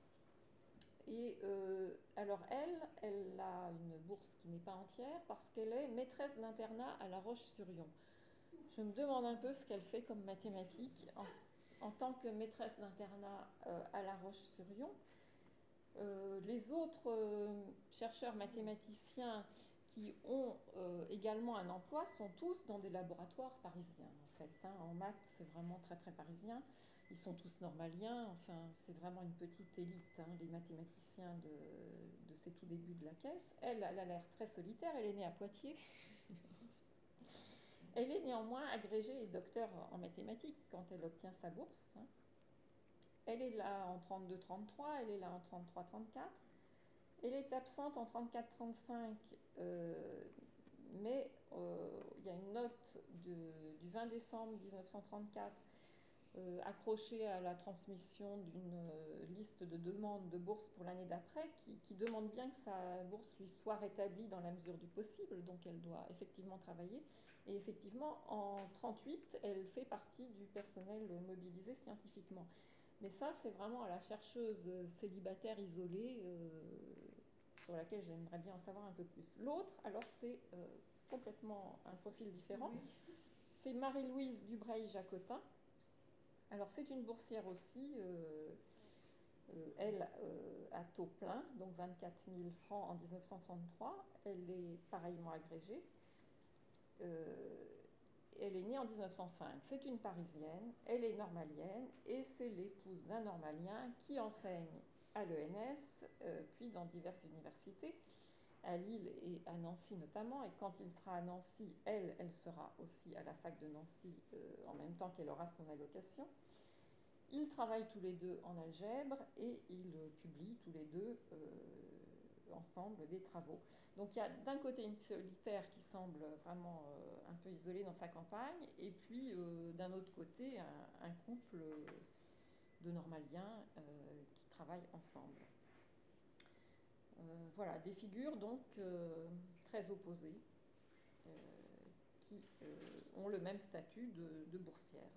Et euh, alors elle, elle a une bourse qui n'est pas entière parce qu'elle est maîtresse d'internat à La Roche-sur-Yon. Je me demande un peu ce qu'elle fait comme mathématique en, en tant que maîtresse d'internat euh, à La Roche-sur-Yon. Euh, les autres euh, chercheurs mathématiciens qui ont euh, également un emploi sont tous dans des laboratoires parisiens, en fait. Hein. En maths, c'est vraiment très très parisien. Ils sont tous normaliens, enfin, c'est vraiment une petite élite, hein, les mathématiciens de, de ces tout débuts de la caisse. Elle, elle a l'air très solitaire, elle est née à Poitiers. Elle est néanmoins agrégée et docteur en mathématiques quand elle obtient sa bourse. Hein. Elle est là en trente-deux trente-trois, elle est là en trente-trois trente-quatre. Elle est absente en trente-quatre trente-cinq, euh, mais euh, il y a une note de, du vingt décembre mille neuf cent trente-quatre euh, accrochée à la transmission d'une euh, liste de demandes de bourse pour l'année d'après qui, qui demande bien que sa bourse lui soit rétablie dans la mesure du possible, donc elle doit effectivement travailler. Et effectivement, en trente-huit, elle fait partie du personnel mobilisé scientifiquement. Mais ça, c'est vraiment à la chercheuse célibataire isolée euh, sur laquelle j'aimerais bien en savoir un peu plus. L'autre, alors, c'est euh, complètement un profil différent. Oui. C'est Marie-Louise Dubreuil-Jacotin. Alors, c'est une boursière aussi, euh, euh, elle, euh, à taux plein, donc vingt-quatre mille francs en dix-neuf cent trente-trois. Elle est pareillement agrégée. Euh, Elle est née en dix-neuf cent cinq, c'est une Parisienne, elle est normalienne et c'est l'épouse d'un normalien qui enseigne à l'E N S, euh, puis dans diverses universités, à Lille et à Nancy notamment. Et quand il sera à Nancy, elle, elle sera aussi à la fac de Nancy euh, en même temps qu'elle aura son allocation. Ils travaillent tous les deux en algèbre et ils euh, publient tous les deux euh, ensemble des travaux. Donc il y a d'un côté une solitaire qui semble vraiment euh, un peu isolée dans sa campagne, et puis euh, d'un autre côté un, un couple de normaliens euh, qui travaillent ensemble. Euh, voilà, des figures donc euh, très opposées, euh, qui euh, ont le même statut de, de boursière.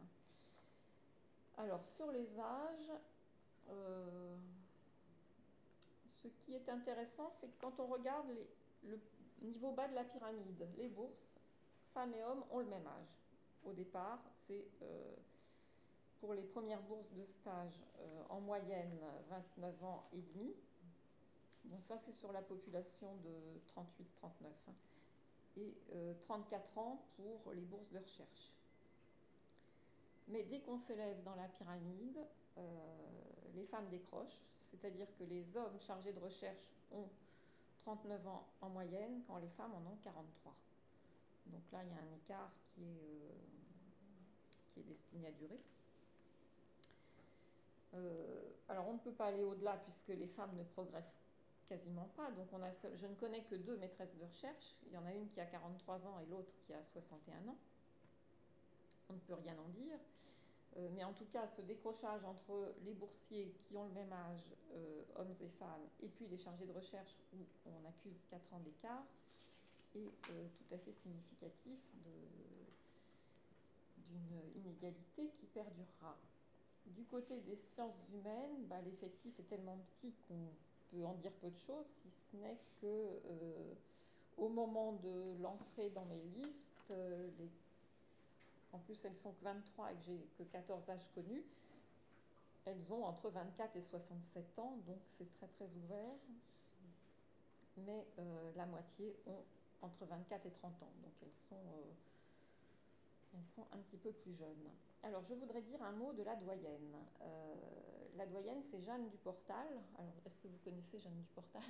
Alors sur les âges, euh, ce qui est intéressant, c'est que quand on regarde les, le niveau bas de la pyramide, les bourses, femmes et hommes ont le même âge. Au départ, c'est euh, pour les premières bourses de stage euh, en moyenne vingt-neuf ans et demi. Bon, ça c'est sur la population de trente-huit trente-neuf. Hein, et euh, trente-quatre ans pour les bourses de recherche. Mais dès qu'on s'élève dans la pyramide, euh, les femmes décrochent, c'est-à-dire que les hommes chargés de recherche ont trente-neuf ans en moyenne, quand les femmes en ont quarante-trois. Donc là, il y a un écart qui est, euh, qui est destiné à durer. Euh, alors, on ne peut pas aller au-delà puisque les femmes ne progressent quasiment pas. Donc, on a, je ne connais que deux maîtresses de recherche. Il y en a une qui a quarante-trois ans et l'autre qui a soixante et un ans. On ne peut rien en dire. Euh, mais en tout cas, ce décrochage entre les boursiers qui ont le même âge, euh, hommes et femmes, et puis les chargés de recherche où on accuse quatre ans d'écart, est euh, tout à fait significatif d'une inégalité qui perdurera. Du côté des sciences humaines, bah, l'effectif est tellement petit qu'on peut en dire peu de choses, si ce n'est que euh, au moment de l'entrée dans mes listes, euh, les... en plus elles sont que vingt-trois et que j'ai que quatorze âges connus, elles ont entre vingt-quatre et soixante-sept ans, donc c'est très très ouvert. Mais euh, la moitié ont entre vingt-quatre et trente ans, donc elles sont, euh, elles sont un petit peu plus jeunes. Alors je voudrais dire un mot de la doyenne. Euh, la doyenne, c'est Jeanne du Portal. Alors est-ce que vous connaissez Jeanne du Portal?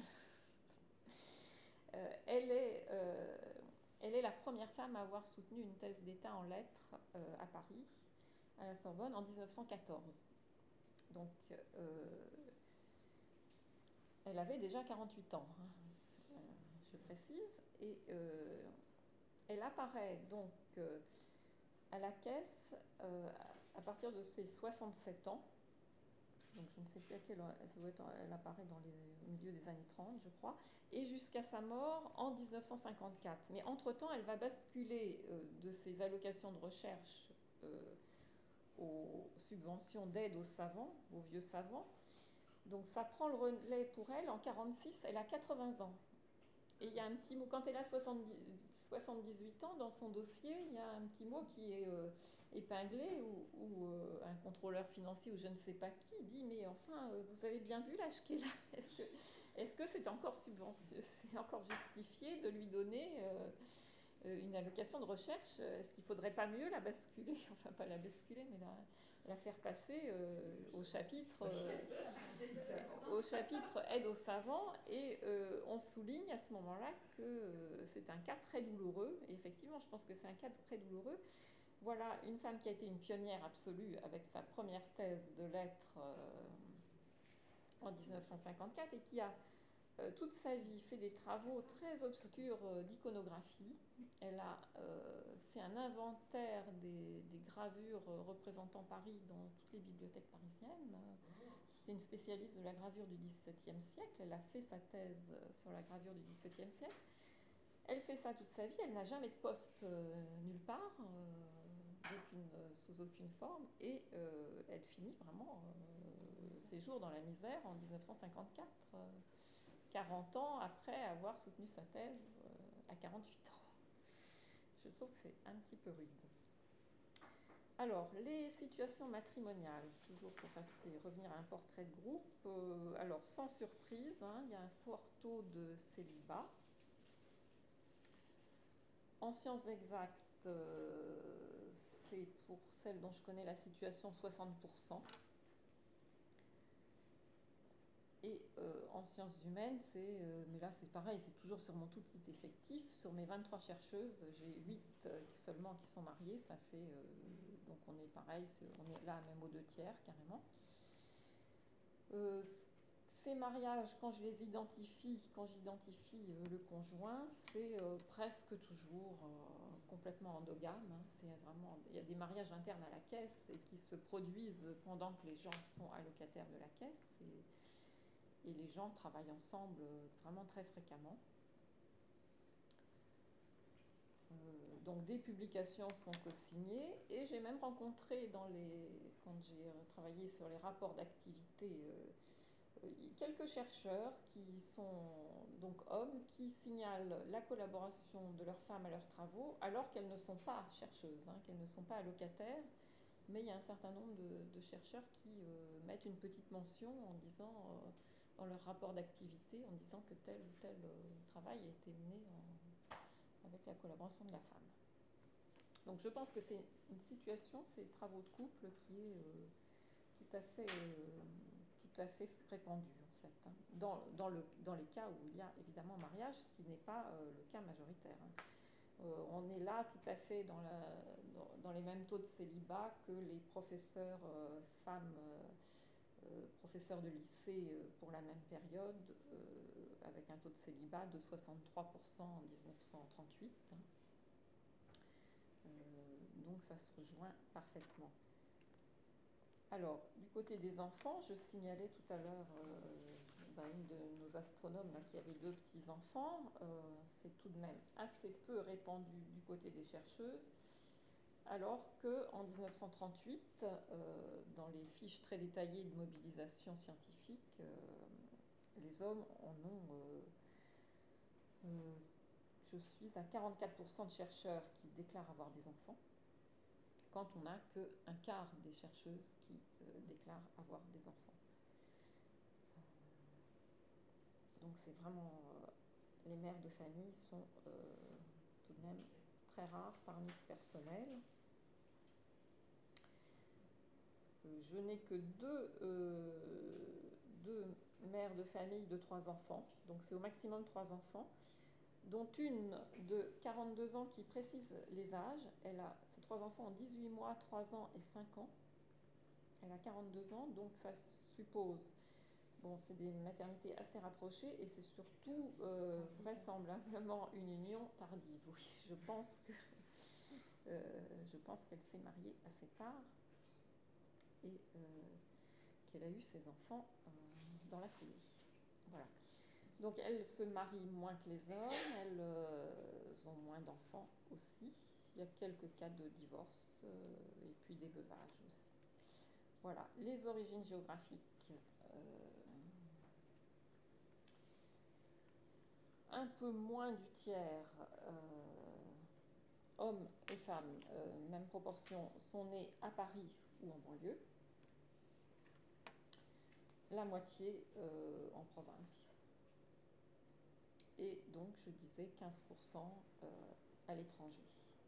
euh, elle, est, euh, elle est la première femme à avoir soutenu une thèse d'État en lettres euh, à Paris, à la Sorbonne, en dix-neuf cent quatorze. Donc euh, elle avait déjà quarante-huit ans, hein, euh, je précise, et euh, elle apparaît donc euh, à la caisse euh, à partir de ses soixante-sept ans. Donc je ne sais plus à quelle heure, elle apparaît dans les milieux des années trente, je crois, et jusqu'à sa mort en dix-neuf cent cinquante-quatre. Mais entre-temps, elle va basculer euh, de ses allocations de recherche euh, aux subventions d'aide aux savants, aux vieux savants. Donc ça prend le relais pour elle. En quarante-six, elle a quatre-vingts ans. Et il y a un petit mot, quand elle a soixante-dix-huit ans, dans son dossier, il y a un petit mot qui est euh, épinglé où, où euh, un contrôleur financier ou je ne sais pas qui dit « Mais enfin, euh, vous avez bien vu l'âge qu'elle a. Est-ce que est-ce que c'est encore subvention, c'est encore justifié de lui donner euh, une allocation de recherche? Est-ce qu'il ne faudrait pas mieux la basculer, enfin pas la basculer, mais la, la faire passer euh, au chapitre euh, au chapitre aide aux savants, et euh, on souligne à ce moment-là que euh, c'est un cas très douloureux, et effectivement je pense que c'est un cas très douloureux. Voilà une femme qui a été une pionnière absolue avec sa première thèse de lettres euh, en dix-neuf cent cinquante-quatre, et qui a euh, toute sa vie fait des travaux très obscurs euh, d'iconographie. Elle a euh, fait un inventaire des, des gravures euh, représentant Paris dans toutes les bibliothèques parisiennes. C'était une spécialiste de la gravure du dix-septième siècle. Elle a fait sa thèse sur la gravure du dix-septième siècle. Elle fait ça toute sa vie. Elle n'a jamais de poste euh, nulle part, euh, aucune, euh, sous aucune forme. Et euh, elle finit vraiment euh, ses jours dans la misère en dix-neuf cent cinquante-quatre. Euh, quarante ans après avoir soutenu sa thèse euh, à quarante-huit ans. Je trouve que c'est un petit peu rude. Alors, les situations matrimoniales, toujours pour rester, revenir à un portrait de groupe. Euh, alors, sans surprise, hein, il y a un fort taux de célibat. En sciences exactes, euh, c'est pour celles dont je connais la situation soixante pour cent. Et euh, en sciences humaines, c'est, euh, mais là c'est pareil, c'est toujours sur mon tout petit effectif. Sur mes vingt-trois chercheuses, j'ai huit euh, seulement qui sont mariées. Ça fait, euh, donc on est pareil, on est là même aux deux tiers carrément. Euh, ces mariages, quand je les identifie, quand j'identifie euh, le conjoint, c'est euh, presque toujours euh, complètement endogame. Hein. C'est vraiment, il y a des mariages internes à la caisse et qui se produisent pendant que les gens sont allocataires de la caisse. Et, Et les gens travaillent ensemble vraiment très fréquemment. Euh, donc des publications sont co-signées, et j'ai même rencontré, dans les, quand j'ai travaillé sur les rapports d'activité, euh, quelques chercheurs qui sont donc hommes qui signalent la collaboration de leurs femmes à leurs travaux alors qu'elles ne sont pas chercheuses, hein, qu'elles ne sont pas allocataires. Mais il y a un certain nombre de, de chercheurs qui euh, mettent une petite mention en disant... Euh, dans leur rapport d'activité, en disant que tel ou tel euh, travail a été mené en, avec la collaboration de la femme. Donc je pense que c'est une situation, ces travaux de couple, qui est euh, tout à fait, euh, tout à fait répandue en fait, hein, dans, dans, le, dans les cas où il y a évidemment mariage, ce qui n'est pas euh, le cas majoritaire. Hein. Euh, on est là tout à fait dans, la, dans, dans les mêmes taux de célibat que les professeurs euh, femmes euh, Euh, professeur de lycée euh, pour la même période, euh, avec un taux de célibat de soixante-trois pour cent en dix-neuf cent trente-huit. Euh, donc ça se rejoint parfaitement. Alors, du côté des enfants, je signalais tout à l'heure euh, ben, une de nos astronomes là, qui avait deux petits-enfants. Euh, c'est tout de même assez peu répandu du côté des chercheuses, alors qu'en mille neuf cent trente-huit, euh, dans les fiches très détaillées de mobilisation scientifique, euh, les hommes en ont... Euh, euh, je suis à quarante-quatre pour cent de chercheurs qui déclarent avoir des enfants, quand on n'a qu'un quart des chercheuses qui euh, déclarent avoir des enfants. Donc c'est vraiment... Euh, les mères de famille sont euh, tout de même très rares parmi ce personnel. Euh, je n'ai que deux, euh, deux mères de famille de trois enfants, donc c'est au maximum trois enfants, dont une de quarante-deux ans qui précise les âges. Elle a, ces trois enfants ont dix-huit mois, trois ans et cinq ans. Elle a quarante-deux ans, donc ça suppose, bon, c'est des maternités assez rapprochées et c'est surtout euh, vraisemblablement une union tardive. Oui, je pense que euh, je pense qu'elle s'est mariée assez tard et euh, qu'elle a eu ses enfants euh, dans la foulée. Voilà. Donc elles se marient moins que les hommes, elles euh, ont moins d'enfants aussi. Il y a quelques cas de divorce euh, et puis des veuvages aussi. Voilà, les origines géographiques. Euh, un peu moins du tiers, euh, hommes et femmes, euh, même proportion, sont nés à Paris ou en banlieue. La moitié euh, en province. Et donc, je disais, quinze pour cent euh, à l'étranger.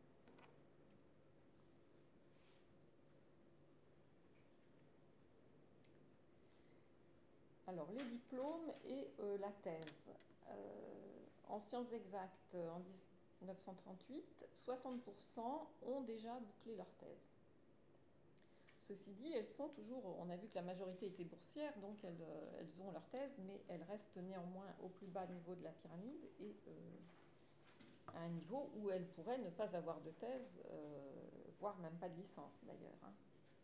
Alors, les diplômes et euh, la thèse. Euh, en sciences exactes, en mille neuf cent trente-huit, soixante pour cent ont déjà bouclé leur thèse. Ceci dit, elles sont toujours, on a vu que la majorité était boursière, donc elles, euh, elles ont leur thèse, mais elles restent néanmoins au plus bas niveau de la pyramide et euh, à un niveau où elles pourraient ne pas avoir de thèse, euh, voire même pas de licence d'ailleurs. Hein.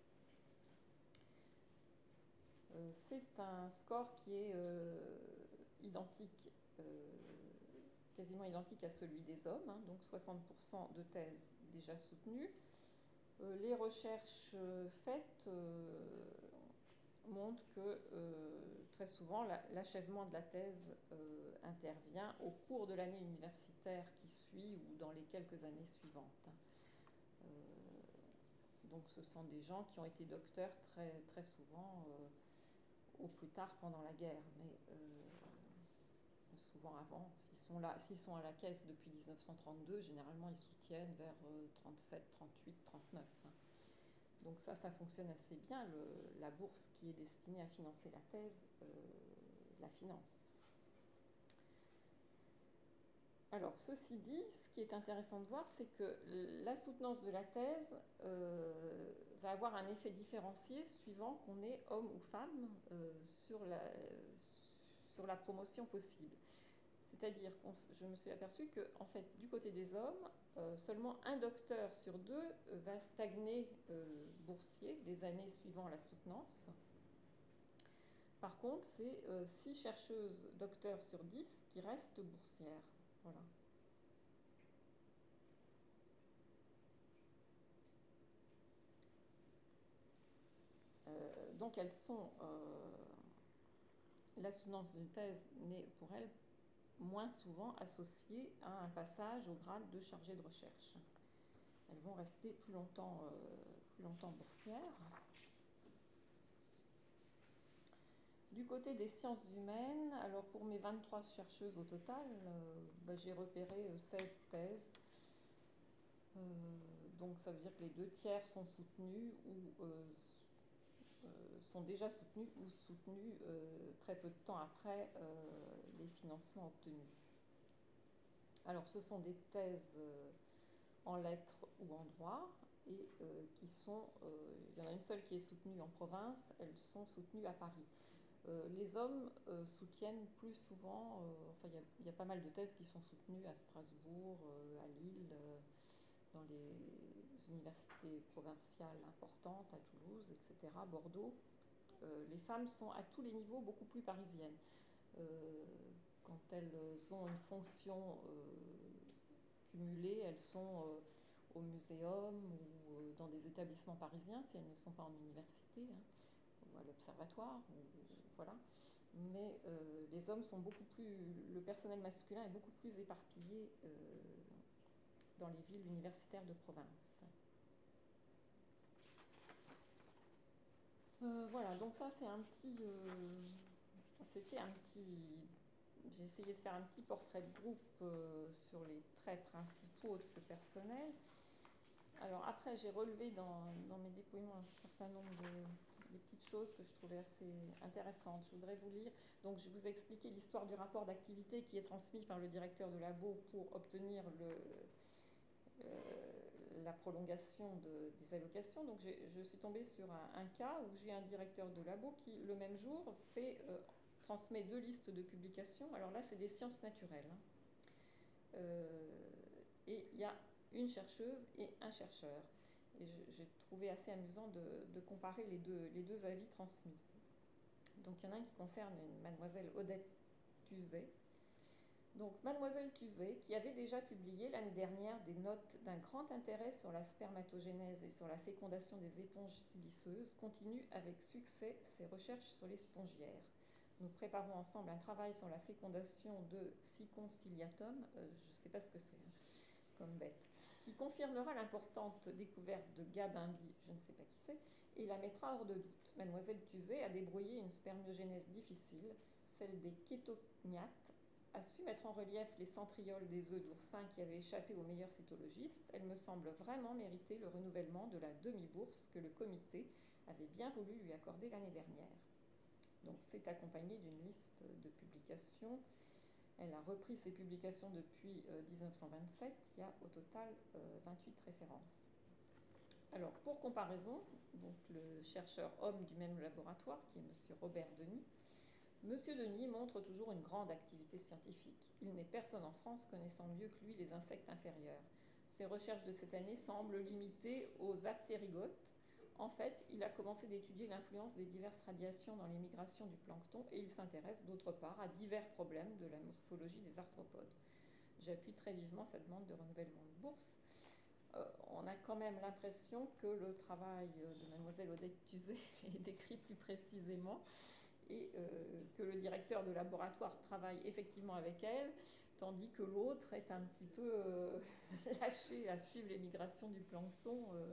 Euh, c'est un score qui est euh, identique, euh, quasiment identique à celui des hommes, hein, donc soixante pour cent de thèses déjà soutenues. Euh, les recherches euh, faites euh, montrent que euh, très souvent la, l'achèvement de la thèse euh, intervient au cours de l'année universitaire qui suit ou dans les quelques années suivantes. Euh, donc ce sont des gens qui ont été docteurs très, très souvent euh, au plus tard pendant la guerre, mais euh, souvent avant. S'ils sont, là, s'ils sont à la caisse depuis mille neuf cent trente-deux, généralement ils soutiennent vers euh, trente-sept, trente-huit, trente-neuf. Hein. Donc ça, ça fonctionne assez bien. Le, la bourse qui est destinée à financer la thèse euh, la finance. Alors, ceci dit, ce qui est intéressant de voir, c'est que la soutenance de la thèse euh, va avoir un effet différencié suivant qu'on est homme ou femme euh, sur, la, sur la promotion possible. C'est-à-dire que je me suis aperçue que, en fait, du côté des hommes, euh, seulement un docteur sur deux euh, va stagner euh, boursier les années suivant la soutenance. Par contre, c'est euh, six chercheuses docteurs sur dix qui restent boursières. Voilà. Euh, donc elles sont... Euh, la soutenance d'une thèse n'est pour elles moins souvent associée à un passage au grade de chargé de recherche. Elles vont rester plus longtemps, euh, plus longtemps boursières. Du côté des sciences humaines, alors pour mes vingt-trois chercheuses au total, euh, bah, j'ai repéré euh, seize thèses. Euh, donc ça veut dire que les deux tiers sont soutenus ou euh, euh, sont déjà soutenus ou soutenus euh, très peu de temps après euh, les financements obtenus. Alors ce sont des thèses euh, en lettres ou en droit et euh, qui sont, euh, il y en a une seule qui est soutenue en province, elles sont soutenues à Paris. Euh, les hommes euh, soutiennent plus souvent, euh, enfin il y, y a pas mal de thèses qui sont soutenues à Strasbourg, euh, à Lille, euh, dans les universités provinciales importantes, à Toulouse, et cetera, Bordeaux, euh, les femmes sont à tous les niveaux beaucoup plus parisiennes. Euh, quand elles ont une fonction euh, cumulée, elles sont euh, au muséum ou euh, dans des établissements parisiens, si elles ne sont pas en université, hein, ou à l'observatoire, ou, voilà. Mais euh, les hommes sont beaucoup plus, le personnel masculin est beaucoup plus éparpillé euh, dans les villes universitaires de province. Euh, voilà, donc ça c'est un petit, euh, c'était un petit, j'ai essayé de faire un petit portrait de groupe euh, sur les traits principaux de ce personnel. Alors après, j'ai relevé dans, dans mes dépouillements un certain nombre de, de petites choses que je trouvais assez intéressantes. Je voudrais vous lire. Donc, je vous ai expliqué l'histoire du rapport d'activité qui est transmis par le directeur de labo pour obtenir le, euh, la prolongation de, des allocations. Donc, je suis tombée sur un, un cas où j'ai un directeur de labo qui, le même jour, fait, euh, transmet deux listes de publications. Alors là, c'est des sciences naturelles. Hein. Euh, et il y a une chercheuse et un chercheur. Et j'ai trouvé assez amusant de, de comparer les deux, les deux avis transmis. Donc il y en a un qui concerne une mademoiselle Odette Tuzet. Donc mademoiselle Tuzet, qui avait déjà publié l'année dernière des notes d'un grand intérêt sur la spermatogénèse et sur la fécondation des éponges siliceuses, continue avec succès ses recherches sur les spongiaires. Nous préparons ensemble un travail sur la fécondation de Sicon ciliatum, euh, je ne sais pas ce que c'est, hein, comme bête, qui confirmera l'importante découverte de Gabimbi, je ne sais pas qui c'est, et la mettra hors de doute. Mademoiselle Tuzet a débrouillé une spermiogénèse difficile, celle des kétognates, a su mettre en relief les centrioles des œufs d'oursin qui avaient échappé aux meilleurs cytologistes. Elle me semble vraiment mériter le renouvellement de la demi-bourse que le comité avait bien voulu lui accorder l'année dernière. Donc c'est accompagné d'une liste de publications. Elle a repris ses publications depuis euh, mille neuf cent vingt-sept. Il y a au total euh, vingt-huit références. Alors pour comparaison, donc le chercheur homme du même laboratoire, qui est M. Robert Denis, M. Denis montre toujours une grande activité scientifique. Il n'est personne en France connaissant mieux que lui les insectes inférieurs. Ses recherches de cette année semblent limitées aux aptérygotes. En fait, il a commencé d'étudier l'influence des diverses radiations dans les migrations du plancton et il s'intéresse d'autre part à divers problèmes de la morphologie des arthropodes. J'appuie très vivement sa demande de renouvellement de bourse. Euh, on a quand même l'impression que le travail de mademoiselle Odette Tuzet est décrit plus précisément et euh, que le directeur de laboratoire travaille effectivement avec elle, tandis que l'autre est un petit peu euh, lâché à suivre les migrations du plancton euh,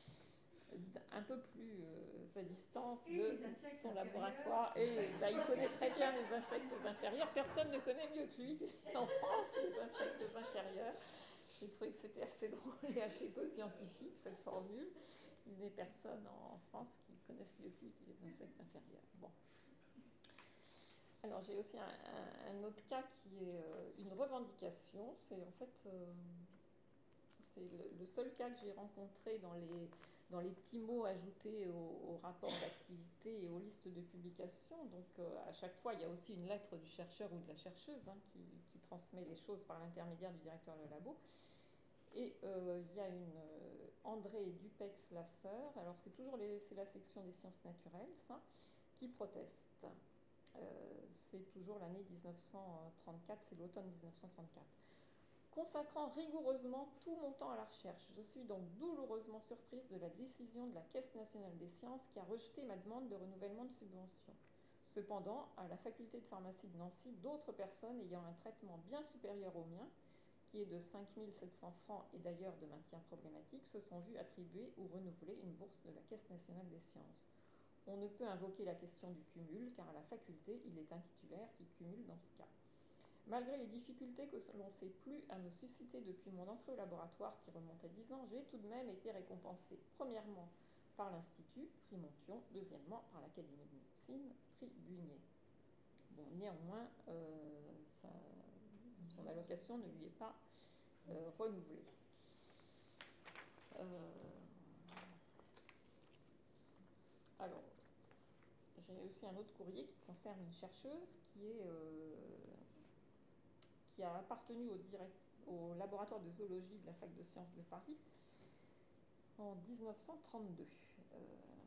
un peu plus euh, à distance et de son laboratoire. Et bah, il connaît très bien les insectes inférieurs. Personne ne connaît mieux que lui en France les insectes inférieurs. J'ai trouvé que c'était assez drôle et assez peu scientifique, cette formule. Il n'est personne en France qui connaisse mieux que lui les insectes inférieurs. Bon. Alors j'ai aussi un, un, un autre cas qui est euh, une revendication. C'est en fait euh, c'est le, le seul cas que j'ai rencontré dans les, dans les petits mots ajoutés au, au rapport d'activité et aux listes de publications. Donc euh, à chaque fois, il y a aussi une lettre du chercheur ou de la chercheuse hein, qui, qui transmet les choses par l'intermédiaire du directeur de labo. Et euh, il y a une euh, André Dupex-Lasseur, alors c'est toujours les, c'est la section des sciences naturelles, ça, qui proteste. Euh, c'est toujours l'année dix-neuf cent trente-quatre, c'est l'automne dix-neuf cent trente-quatre. Consacrant rigoureusement tout mon temps à la recherche, je suis donc douloureusement surprise de la décision de la Caisse nationale des sciences qui a rejeté ma demande de renouvellement de subvention. Cependant, à la faculté de pharmacie de Nancy, d'autres personnes ayant un traitement bien supérieur au mien, qui est de cinq mille sept cents francs et d'ailleurs de maintien problématique, se sont vues attribuer ou renouveler une bourse de la Caisse nationale des sciences. On ne peut invoquer la question du cumul, car à la faculté, il est un titulaire qui cumule dans ce cas. Malgré les difficultés que l'on ne sait plus à me susciter depuis mon entrée au laboratoire, qui remonte à dix ans, j'ai tout de même été récompensée, premièrement par l'Institut, prix Monthyon, deuxièmement par l'Académie de médecine, prix Buigné. Bon, néanmoins, euh, ça, son allocation ne lui est pas euh, renouvelée. Euh, alors, j'ai aussi un autre courrier qui concerne une chercheuse qui, est, euh, qui a appartenu au, direct, au laboratoire de zoologie de la Fac de sciences de Paris en dix-neuf cent trente-deux. Euh,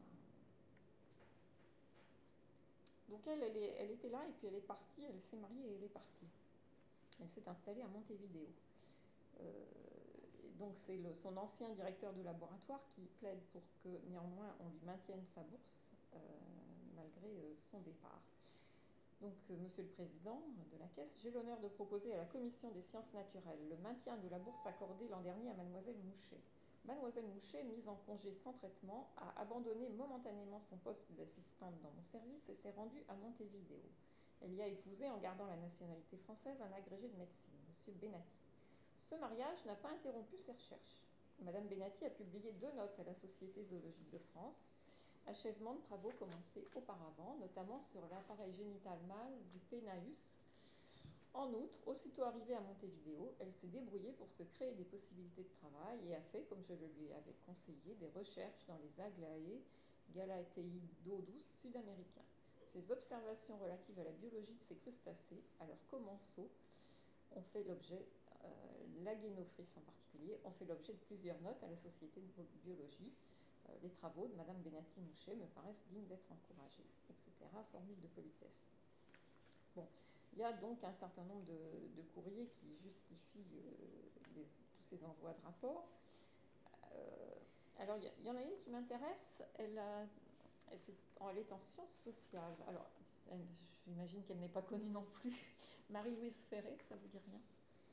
donc elle, elle, est, elle était là et puis elle est partie, elle s'est mariée et elle est partie. Elle s'est installée à Montevideo. Euh, donc c'est son ancien directeur de laboratoire qui plaide pour que néanmoins on lui maintienne sa bourse euh, malgré euh, son départ. Donc, euh, Monsieur le Président de la Caisse, j'ai l'honneur de proposer à la Commission des sciences naturelles le maintien de la bourse accordée l'an dernier à Mademoiselle Mouchet. Mademoiselle Mouchet, mise en congé sans traitement, a abandonné momentanément son poste d'assistante dans mon service et s'est rendue à Montevideo. Elle y a épousé, en gardant la nationalité française, un agrégé de médecine, Monsieur Benatti. Ce mariage n'a pas interrompu ses recherches. Madame Benatti a publié deux notes à la Société zoologique de France, achèvement de travaux commencés auparavant, notamment sur l'appareil génital mâle du Penaeus. En outre, aussitôt arrivée à Montevideo, elle s'est débrouillée pour se créer des possibilités de travail et a fait, comme je le lui avais conseillé, des recherches dans les Aglaé galateidodus sud-américains. Ces observations relatives à la biologie de ces crustacés, à leurs commensaux, ont fait l'objet, euh, l'Agénophris en particulier, ont fait l'objet de plusieurs notes à la Société de biologie. Euh, les travaux de Madame Benatti-Mouchet me paraissent dignes d'être encouragés, et cetera. Formule de politesse. Bon, il y a donc un certain nombre de, de courriers qui justifient euh, les, tous ces envois de rapports. Euh, alors, il y, y en a une qui m'intéresse. Elle, a, elle, elle est en sciences sociales. Alors, elle, j'imagine qu'elle n'est pas connue non plus. Marie-Louise Ferré, ça vous dit rien?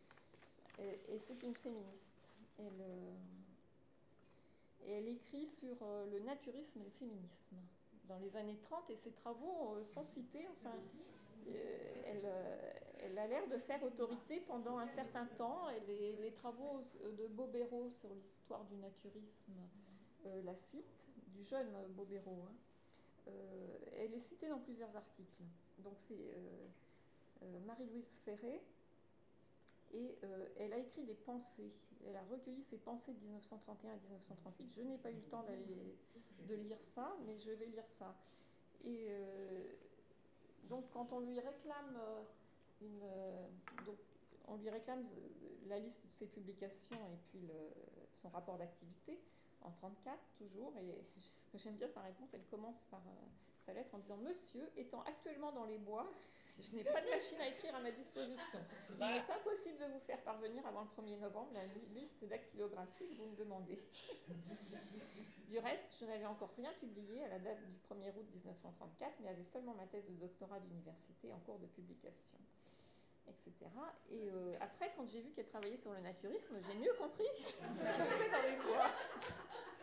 Et, et c'est une féministe. Elle, euh, et elle écrit sur euh, le naturisme et le féminisme dans les années trente, et ses travaux euh, sont cités. Enfin, euh, elle, euh, elle a l'air de faire autorité pendant un certain temps, et les, les travaux de Bobéro sur l'histoire du naturisme euh, la citent, du jeune Bobéro. Hein. Euh, elle est citée dans plusieurs articles. Donc c'est euh, euh, Marie-Louise Ferré. Et euh, elle a écrit des pensées. Elle a recueilli ses pensées de dix-neuf cent trente et un à dix-neuf cent trente-huit. Je n'ai pas eu le temps de lire ça, mais je vais lire ça. Et euh, donc, quand on lui réclame euh, une, euh, donc, on lui réclame la liste de ses publications et puis le, son rapport d'activité en trente-quatre toujours. Et ce que j'aime bien sa réponse, elle commence par euh, sa lettre en disant: Monsieur, étant actuellement dans les bois, je n'ai pas de machine à écrire à ma disposition. Il m'est impossible de vous faire parvenir avant le premier novembre la liste dactylographique que vous me demandez. Du reste, je n'avais encore rien publié à la date du premier août dix-neuf cent trente-quatre, mais avait seulement ma thèse de doctorat d'université en cours de publication, et cetera. Et euh, après, quand j'ai vu qu'elle travaillait sur le naturisme, j'ai mieux compris ce qu'elle faisait dans les bois.